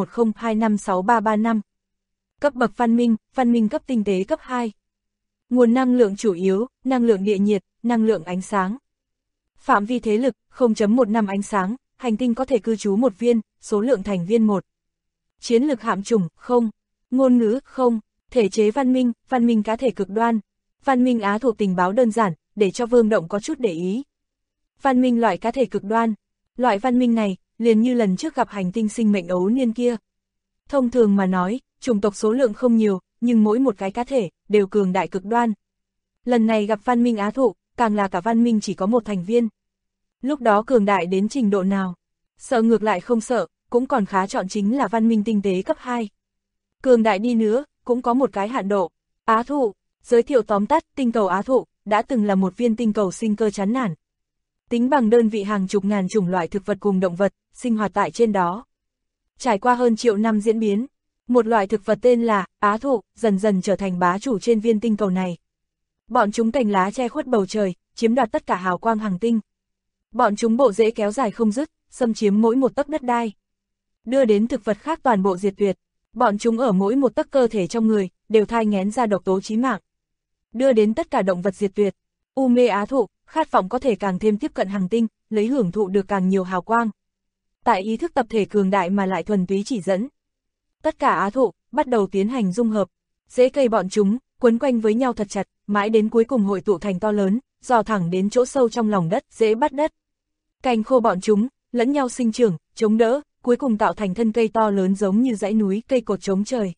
10256335. Cấp bậc văn minh cấp tinh tế cấp 2. Nguồn năng lượng chủ yếu, năng lượng địa nhiệt, năng lượng ánh sáng. Phạm vi thế lực, 0.15 ánh sáng, hành tinh có thể cư trú một viên, số lượng thành viên 1. Chiến lực hạm chủng, 0. Ngôn ngữ, 0. Thể chế văn minh cá thể cực đoan. Văn minh Á Thụ tình báo đơn giản, để cho Vương Động có chút để ý. Văn minh loại cá thể cực đoan. Loại văn minh này, liền như lần trước gặp hành tinh sinh mệnh ấu niên kia. Thông thường mà nói, chủng tộc số lượng không nhiều, nhưng mỗi một cái cá thể, đều cường đại cực đoan. Lần này gặp văn minh Á Thụ, càng là cả văn minh chỉ có một thành viên. Lúc đó cường đại đến trình độ nào? Sợ ngược lại không sợ, cũng còn khá chọn chính là văn minh tinh tế cấp 2. Cường đại đi nữa, cũng có một cái hạn độ. Á Thụ, giới thiệu tóm tắt, tinh cầu Á Thụ, đã từng là một viên tinh cầu sinh cơ chán nản. Tính bằng đơn vị hàng chục ngàn chủng loại thực vật cùng động vật, sinh hoạt tại trên đó. Trải qua hơn triệu năm diễn biến, một loại thực vật tên là Á Thụ, dần dần trở thành bá chủ trên viên tinh cầu này. Bọn chúng cành lá che khuất bầu trời, chiếm đoạt tất cả hào quang hành tinh. Bọn chúng bộ rễ kéo dài không dứt, xâm chiếm mỗi một tấc đất đai. Đưa đến thực vật khác toàn bộ diệt tuyệt. Bọn chúng ở mỗi một tấc cơ thể trong người, đều thai nghén ra độc tố chí mạng. Đưa đến tất cả động vật diệt tuyệt. U mê Á Thụ, khát vọng có thể càng thêm tiếp cận hành tinh, lấy hưởng thụ được càng nhiều hào quang. Tại ý thức tập thể cường đại mà lại thuần túy chỉ dẫn. Tất cả Á Thụ, bắt đầu tiến hành dung hợp. Rễ cây bọn chúng, quấn quanh với nhau thật chặt, mãi đến cuối cùng hội tụ thành to lớn, dò thẳng đến chỗ sâu trong lòng đất, dễ bắt đất. Cành khô bọn chúng, lẫn nhau sinh trưởng, chống đỡ, cuối cùng tạo thành thân cây to lớn giống như dãy núi, cây cột chống trời.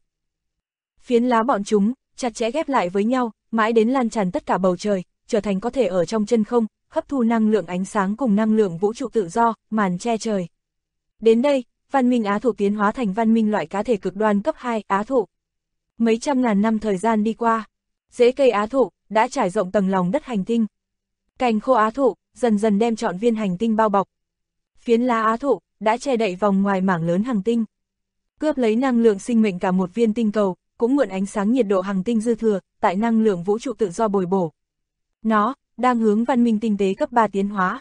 Phiến lá bọn chúng, chặt chẽ ghép lại với nhau, mãi đến lan tràn tất cả bầu trời, trở thành có thể ở trong chân không, hấp thu năng lượng ánh sáng cùng năng lượng vũ trụ tự do, màn che trời. Đến đây, văn minh Á Thụ tiến hóa thành văn minh loại cá thể cực đoan cấp 2, Á Thụ. Mấy trăm ngàn năm thời gian đi qua, rễ cây Á Thụ đã trải rộng tầng lòng đất hành tinh. Cành khô Á Thụ dần dần đem trọn viên hành tinh bao bọc. Phiến lá Á Thụ đã che đậy vòng ngoài mảng lớn hành tinh. Cướp lấy năng lượng sinh mệnh cả một viên tinh cầu, cũng mượn ánh sáng nhiệt độ hành tinh dư thừa, tại năng lượng vũ trụ tự do bồi bổ. Nó đang hướng văn minh tinh tế cấp 3 tiến hóa.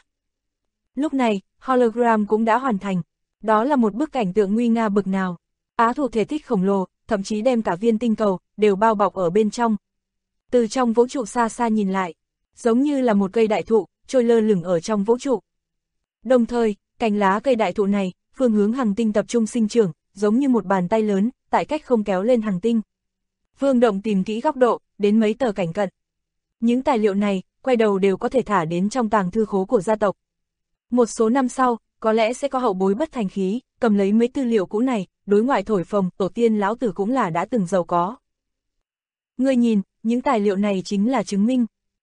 Lúc này, hologram cũng đã hoàn thành. Đó là một bức cảnh tượng nguy nga bực nào. Á Thụ thể tích khổng lồ, thậm chí đem cả viên tinh cầu đều bao bọc ở bên trong. Từ trong vũ trụ xa xa nhìn lại, giống như là một cây đại thụ trôi lơ lửng ở trong vũ trụ. Đồng thời, cành lá cây đại thụ này, phương hướng hành tinh tập trung sinh trưởng, giống như một bàn tay lớn, tại cách không kéo lên hành tinh. Vương Động tìm kỹ góc độ, đến mấy tờ cảnh cận. Những tài liệu này, quay đầu đều có thể thả đến trong tàng thư khố của gia tộc. Một số năm sau, có lẽ sẽ có hậu bối bất thành khí, cầm lấy mấy tư liệu cũ này, đối ngoại thổi phồng, tổ tiên lão tử cũng là đã từng giàu có. Ngươi nhìn, những tài liệu này chính là chứng minh.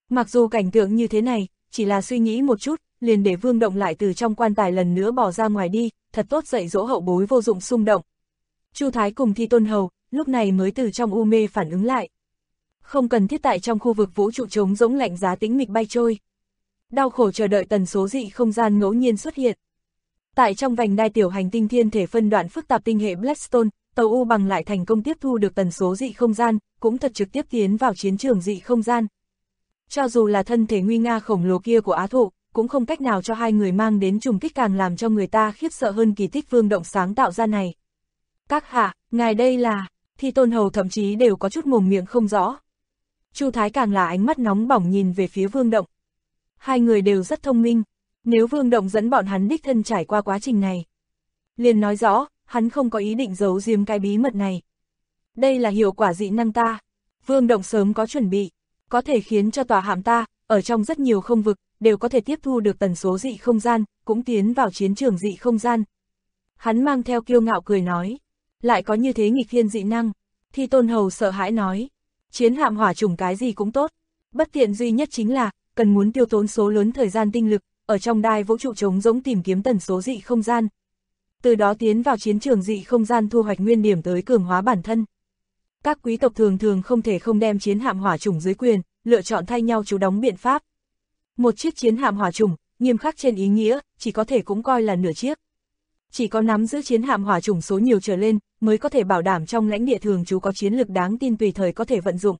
Mặc dù cảnh tượng như thế này, chỉ là suy nghĩ một chút, liền để Vương Động lại từ trong quan tài lần nữa bỏ ra ngoài đi, thật tốt dạy dỗ hậu bối vô dụng xung động. Chu Thái cùng Thi Tôn Hầu, lúc này mới từ trong u mê phản ứng lại. Không cần thiết tại trong khu vực vũ trụ trống rỗng lạnh giá tĩnh mịch bay trôi. Đau khổ chờ đợi tần số dị không gian ngẫu nhiên xuất hiện. Tại trong vành đai tiểu hành tinh thiên thể phân đoạn phức tạp tinh hệ Blackstone, tàu U bằng lại thành công tiếp thu được tần số dị không gian, cũng thật trực tiếp tiến vào chiến trường dị không gian. Cho dù là thân thể nguy nga khổng lồ kia của Á Thụ, cũng không cách nào cho hai người mang đến trùng kích càng làm cho người ta khiếp sợ hơn kỳ tích Vương Động sáng tạo ra này. Các hạ, ngài đây là, Thi Tôn Hầu thậm chí đều có chút mồm miệng không rõ. Chu Thái càng là ánh mắt nóng bỏng nhìn về phía Vương Động. Hai người đều rất thông minh, nếu Vương Động dẫn bọn hắn đích thân trải qua quá trình này, liền nói rõ, hắn không có ý định giấu giếm cái bí mật này. Đây là hiệu quả dị năng ta, Vương Động sớm có chuẩn bị, có thể khiến cho tòa hạm ta, ở trong rất nhiều không vực, đều có thể tiếp thu được tần số dị không gian, cũng tiến vào chiến trường dị không gian. Hắn mang theo kiêu ngạo cười nói, lại có như thế nghịch thiên dị năng. Thi Tôn Hầu sợ hãi nói, chiến hạm hỏa chủng cái gì cũng tốt, bất tiện duy nhất chính là, cần muốn tiêu tốn số lớn thời gian tinh lực, ở trong đai vũ trụ trống rỗng tìm kiếm tần số dị không gian. Từ đó tiến vào chiến trường dị không gian thu hoạch nguyên điểm tới cường hóa bản thân. Các quý tộc thường thường không thể không đem chiến hạm hỏa chủng dưới quyền, lựa chọn thay nhau chú đóng biện pháp. Một chiếc chiến hạm hỏa chủng, nghiêm khắc trên ý nghĩa, chỉ có thể cũng coi là nửa chiếc. Chỉ có nắm giữ chiến hạm hỏa chủng số nhiều trở lên, mới có thể bảo đảm trong lãnh địa thường trú có chiến lực đáng tin tùy thời có thể vận dụng.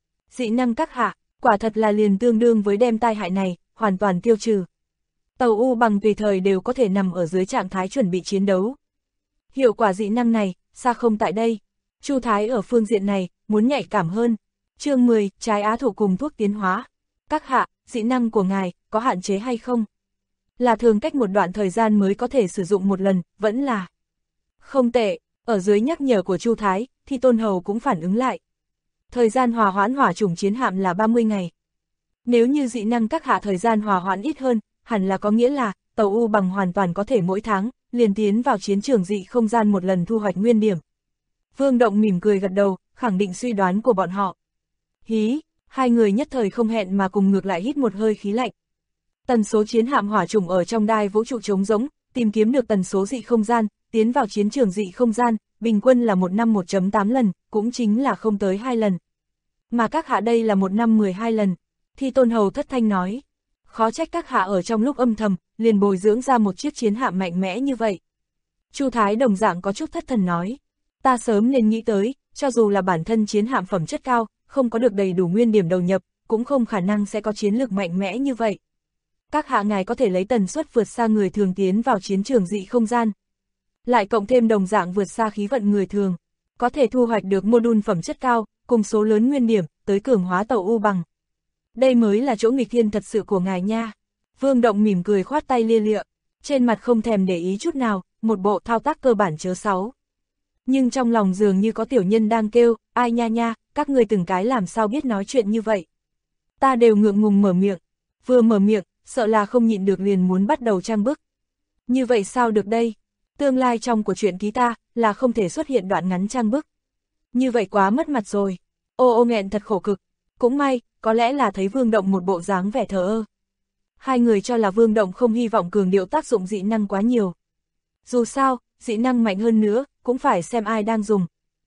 Dị năng các hạ, quả thật là liền tương đương với đem tai hại này, hoàn toàn tiêu trừ. Tàu U bằng tùy thời đều có thể nằm ở dưới trạng thái chuẩn bị chiến đấu. Hiệu quả dị năng này, xa không tại đây. Chu Thái ở phương diện này, muốn nhạy cảm hơn. Chương 10, trái Á Thụ cùng thuốc tiến hóa. Các hạ, dị năng của ngài, có hạn chế hay không? Là thường cách một đoạn thời gian mới có thể sử dụng một lần, vẫn là không tệ. Ở dưới nhắc nhở của Chu Thái, Thi Tôn Hầu cũng phản ứng lại. Thời gian hòa hoãn hỏa chủng chiến hạm là 30 ngày. Nếu như dị năng các hạ thời gian hòa hoãn ít hơn, hẳn là có nghĩa là, tàu U bằng hoàn toàn có thể mỗi tháng, liền tiến vào chiến trường dị không gian một lần thu hoạch nguyên điểm. Vương Động mỉm cười gật đầu, khẳng định suy đoán của bọn họ. Hí, hai người nhất thời không hẹn mà cùng ngược lại hít một hơi khí lạnh. Tần số chiến hạm hỏa chủng ở trong đai vũ trụ trống rỗng, tìm kiếm được tần số dị không gian, tiến vào chiến trường dị không gian, bình quân là một năm 1.8 lần, cũng chính là không tới 2 lần. Mà các hạ đây là một năm 12 lần. Thi Tôn Hầu thất thanh nói. Khó trách các hạ ở trong lúc âm thầm, liền bồi dưỡng ra một chiếc chiến hạm mạnh mẽ như vậy. Chu Thái đồng dạng có chút thất thần nói. Ta sớm nên nghĩ tới, cho dù là bản thân chiến hạm phẩm chất cao, không có được đầy đủ nguyên điểm đầu nhập, cũng không khả năng sẽ có chiến lược mạnh mẽ như vậy. Các hạ ngài có thể lấy tần suất vượt xa người thường tiến vào chiến trường dị không gian. Lại cộng thêm đồng dạng vượt xa khí vận người thường, có thể thu hoạch được mô-đun phẩm chất cao, cùng số lớn nguyên điểm, tới cường hóa tàu U bằng. Đây mới là chỗ nghịch thiên thật sự của ngài nha. Vương Động mỉm cười khoát tay lia lịa, trên mặt không thèm để ý chút nào, một bộ thao tác cơ bản chớ sáu. Nhưng trong lòng dường như có tiểu nhân đang kêu, ai nha nha, các người từng cái làm sao biết nói chuyện như vậy. Ta đều ngượng ngùng mở miệng, vừa mở miệng, sợ là không nhịn được liền muốn bắt đầu trang bức. Như vậy sao được đây? Tương lai trong của truyện ký ta, là không thể xuất hiện đoạn ngắn trang bức. Như vậy quá mất mặt rồi. Ô nghẹn thật khổ cực. Cũng may, có lẽ là thấy Vương Động một bộ dáng vẻ thờ ơ. Hai người cho là Vương Động không hy vọng cường điệu tác dụng dị năng quá nhiều. Dù sao, dị năng mạnh hơn nữa, cũng phải xem ai đang dùng.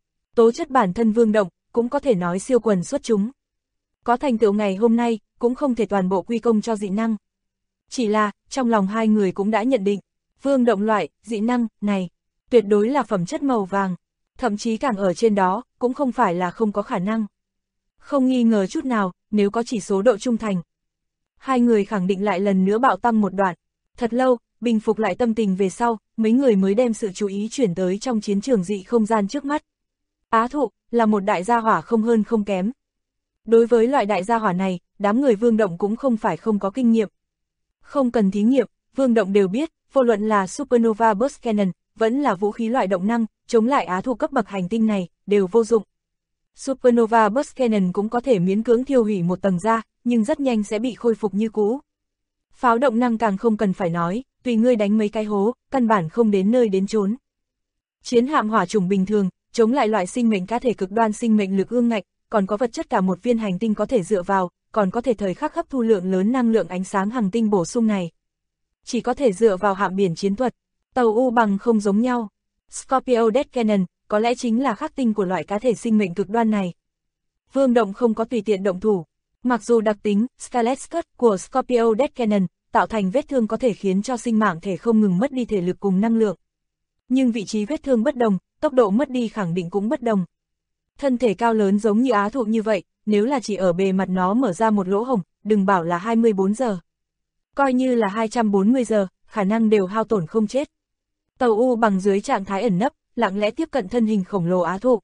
Tố chất bản thân Vương Động, cũng có thể nói siêu quần xuất chúng. Có thành tựu ngày hôm nay, cũng không thể toàn bộ quy công cho dị năng. Chỉ là, trong lòng hai người cũng đã nhận định, Vương Động loại, dị năng, này, tuyệt đối là phẩm chất màu vàng. Thậm chí càng ở trên đó, cũng không phải là không có khả năng. Không nghi ngờ chút nào, nếu có chỉ số độ trung thành. Hai người khẳng định lại lần nữa bạo tăng một đoạn. Thật lâu, bình phục lại tâm tình về sau, mấy người mới đem sự chú ý chuyển tới trong chiến trường dị không gian trước mắt. Á Thụ, là một đại gia hỏa không hơn không kém. Đối với loại đại gia hỏa này, đám người Vương Động cũng không phải không có kinh nghiệm. Không cần thí nghiệm, Vương Động đều biết, vô luận là Supernova Burst Cannon, vẫn là vũ khí loại động năng, chống lại Á Thụ cấp bậc hành tinh này, đều vô dụng. Supernova Burst Cannon cũng có thể miễn cưỡng thiêu hủy một tầng da, nhưng rất nhanh sẽ bị khôi phục như cũ. Pháo động năng càng không cần phải nói, tùy ngươi đánh mấy cái hố, căn bản không đến nơi đến chốn. Chiến hạm hỏa chủng bình thường, chống lại loại sinh mệnh cá thể cực đoan sinh mệnh lực ương ngạnh, còn có vật chất cả một viên hành tinh có thể dựa vào, còn có thể thời khắc hấp thu lượng lớn năng lượng ánh sáng hành tinh bổ sung này. Chỉ có thể dựa vào hạm biển chiến thuật, tàu U bằng không giống nhau. Scorpio Death Cannon có lẽ chính là khắc tinh của loại cá thể sinh mệnh cực đoan này. Vương Động không có tùy tiện động thủ. Mặc dù đặc tính Scarlet Cut của Scorpio Death Cannon tạo thành vết thương có thể khiến cho sinh mạng thể không ngừng mất đi thể lực cùng năng lượng. Nhưng vị trí vết thương bất đồng, tốc độ mất đi khẳng định cũng bất đồng. Thân thể cao lớn giống như Á Thụ như vậy, nếu là chỉ ở bề mặt nó mở ra một lỗ hổng, đừng bảo là 24 giờ. Coi như là 240 giờ, khả năng đều hao tổn không chết. Tàu U bằng dưới trạng thái ẩn nấp, lặng lẽ tiếp cận thân hình khổng lồ Á Thụ.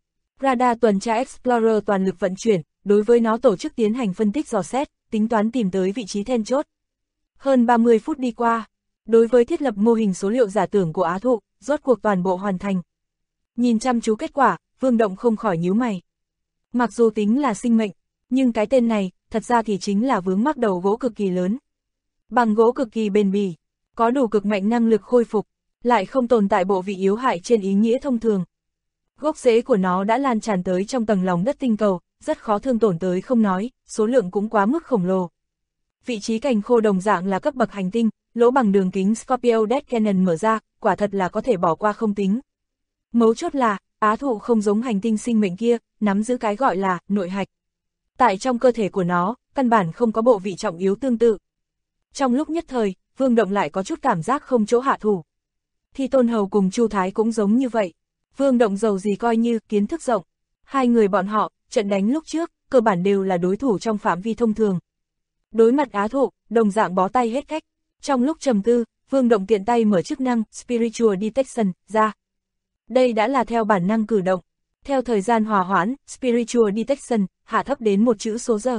Radar tuần tra Explorer toàn lực vận chuyển, đối với nó tổ chức tiến hành phân tích dò xét, tính toán tìm tới vị trí then chốt. Hơn 30 phút đi qua, đối với thiết lập mô hình số liệu giả tưởng của Á Thụ, rốt cuộc toàn bộ hoàn thành. Nhìn chăm chú kết quả, Vương Động không khỏi nhíu mày. Mặc dù tính là sinh mệnh, nhưng cái tên này, thật ra thì chính là vướng mắc đầu gỗ cực kỳ lớn. Bằng gỗ cực kỳ bền bỉ, có đủ cực mạnh năng lực khôi phục, lại không tồn tại bộ vị yếu hại trên ý nghĩa thông thường. Gốc rễ của nó đã lan tràn tới trong tầng lòng đất tinh cầu, rất khó thương tổn tới không nói, số lượng cũng quá mức khổng lồ. Vị trí cành khô đồng dạng là cấp bậc hành tinh, lỗ bằng đường kính Scorpio Death Cannon mở ra, quả thật là có thể bỏ qua không tính. Mấu chốt là, Á Thụ không giống hành tinh sinh mệnh kia, nắm giữ cái gọi là nội hạch. Tại trong cơ thể của nó, căn bản không có bộ vị trọng yếu tương tự. Trong lúc nhất thời, Vương Động lại có chút cảm giác không chỗ hạ thủ. Thi Tôn Hầu cùng Chu Thái cũng giống như vậy. Vương Động giàu gì coi như kiến thức rộng. Hai người bọn họ, trận đánh lúc trước, cơ bản đều là đối thủ trong phạm vi thông thường. Đối mặt Á Thụ, đồng dạng bó tay hết cách. Trong lúc trầm tư, Vương Động tiện tay mở chức năng Spiritual Detection ra. Đây đã là theo bản năng cử động. Theo thời gian hòa hoãn, Spiritual Detection hạ thấp đến một chữ số giờ.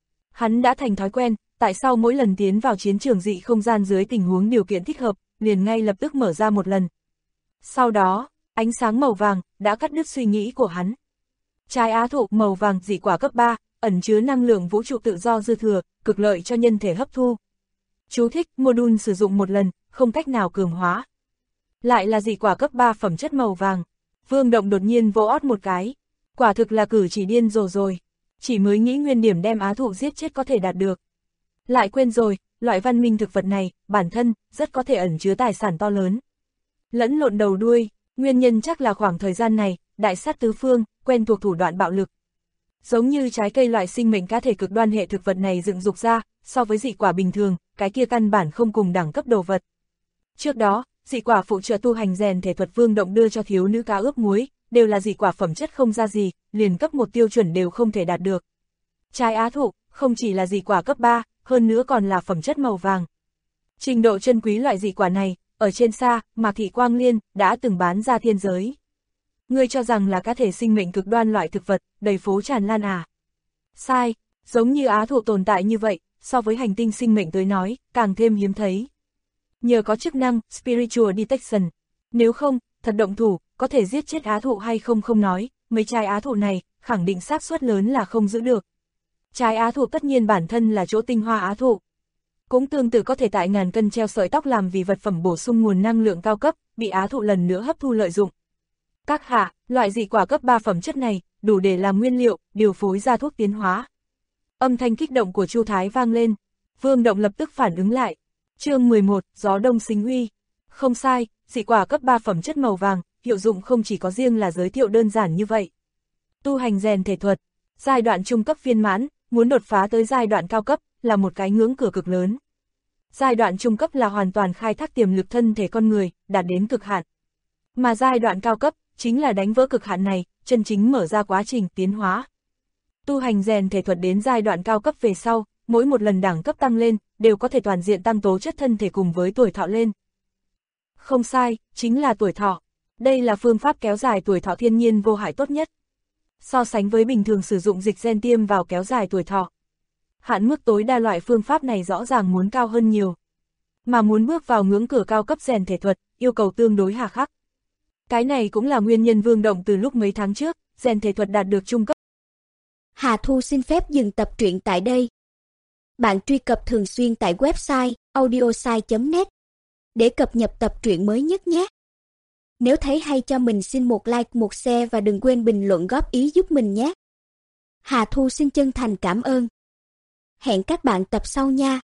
Hắn đã thành thói quen, tại sao mỗi lần tiến vào chiến trường dị không gian dưới tình huống điều kiện thích hợp, liền ngay lập tức mở ra một lần. Sau đó, ánh sáng màu vàng đã cắt đứt suy nghĩ của hắn. Trái Á Thụ màu vàng dị quả cấp 3, ẩn chứa năng lượng vũ trụ tự do dư thừa, cực lợi cho nhân thể hấp thu. Chú thích: module sử dụng một lần, không cách nào cường hóa. Lại là dị quả cấp 3 phẩm chất màu vàng. Vương Động đột nhiên vỗ ót một cái. Quả thực là cử chỉ điên rồ rồi. Chỉ mới nghĩ nguyên điểm đem Á Thụ giết chết có thể đạt được. Lại quên rồi, loại văn minh thực vật này, bản thân, rất có thể ẩn chứa tài sản to lớn. Lẫn lộn đầu đuôi, nguyên nhân chắc là khoảng thời gian này, đại sát tứ phương, quen thuộc thủ đoạn bạo lực. Giống như trái cây loại sinh mệnh cá thể cực đoan hệ thực vật này dựng dục ra, so với dị quả bình thường, cái kia căn bản không cùng đẳng cấp đồ vật. Trước đó, dị quả phụ trợ tu hành rèn thể thuật Vương Động đưa cho thiếu nữ cá ướp muối, đều là dị quả phẩm chất không ra gì, liền cấp một tiêu chuẩn đều không thể đạt được. Trái Á Thụ, không chỉ là dị quả cấp 3, hơn nữa còn là phẩm chất màu vàng. Trình độ chân quý loại dị quả này, ở trên xa, Mạc Thị Quang Liên đã từng bán ra thiên giới. Ngươi cho rằng là cá thể sinh mệnh cực đoan loại thực vật, đầy phố tràn lan à? Sai, giống như Á Thụ tồn tại như vậy, so với hành tinh sinh mệnh tới nói, càng thêm hiếm thấy. Nhờ có chức năng Spiritual Detection, nếu không, thật động thủ, có thể giết chết Á Thụ hay không không nói, mấy trái Á Thụ này, khẳng định xác suất lớn là không giữ được. Trái Á Thụ tất nhiên bản thân là chỗ tinh hoa Á Thụ. Cũng tương tự có thể tại ngàn cân treo sợi tóc làm vì vật phẩm bổ sung nguồn năng lượng cao cấp, bị Á Thụ lần nữa hấp thu lợi dụng. Các hạ, loại dị quả cấp 3 phẩm chất này, đủ để làm nguyên liệu, điều phối ra thuốc tiến hóa. Âm thanh kích động của Chu Thái vang lên, Vương Động lập tức phản ứng lại. Chương 11, Gió Đông Sinh Uy. Không sai, dị quả cấp 3 phẩm chất màu vàng, hiệu dụng không chỉ có riêng là giới thiệu đơn giản như vậy. Tu hành rèn thể thuật, giai đoạn trung cấp viên mãn, muốn đột phá tới giai đoạn cao cấp, là một cái ngưỡng cửa cực lớn. Giai đoạn trung cấp là hoàn toàn khai thác tiềm lực thân thể con người, đạt đến cực hạn. Mà giai đoạn cao cấp, chính là đánh vỡ cực hạn này, chân chính mở ra quá trình tiến hóa. Tu hành rèn thể thuật đến giai đoạn cao cấp về sau, mỗi một lần đẳng cấp tăng lên, đều có thể toàn diện tăng tố chất thân thể cùng với tuổi thọ lên. Không sai, chính là tuổi thọ. Đây là phương pháp kéo dài tuổi thọ thiên nhiên vô hại tốt nhất. So sánh với bình thường sử dụng dịch gen tiêm vào kéo dài tuổi thọ, hạn mức tối đa loại phương pháp này rõ ràng muốn cao hơn nhiều. Mà muốn bước vào ngưỡng cửa cao cấp rèn thể thuật, yêu cầu tương đối hà khắc. Cái này cũng là nguyên nhân Vương Động từ lúc mấy tháng trước, rèn thể thuật đạt được trung cấp.
Hà Thu xin phép dừng tập truyện tại đây. Bạn truy cập thường xuyên tại website audiosai.net để cập nhật tập truyện mới nhất nhé. Nếu thấy hay cho mình xin một like, một share và đừng quên bình luận góp ý giúp mình nhé. Hà Thu xin chân thành cảm ơn. Hẹn các bạn tập sau nha.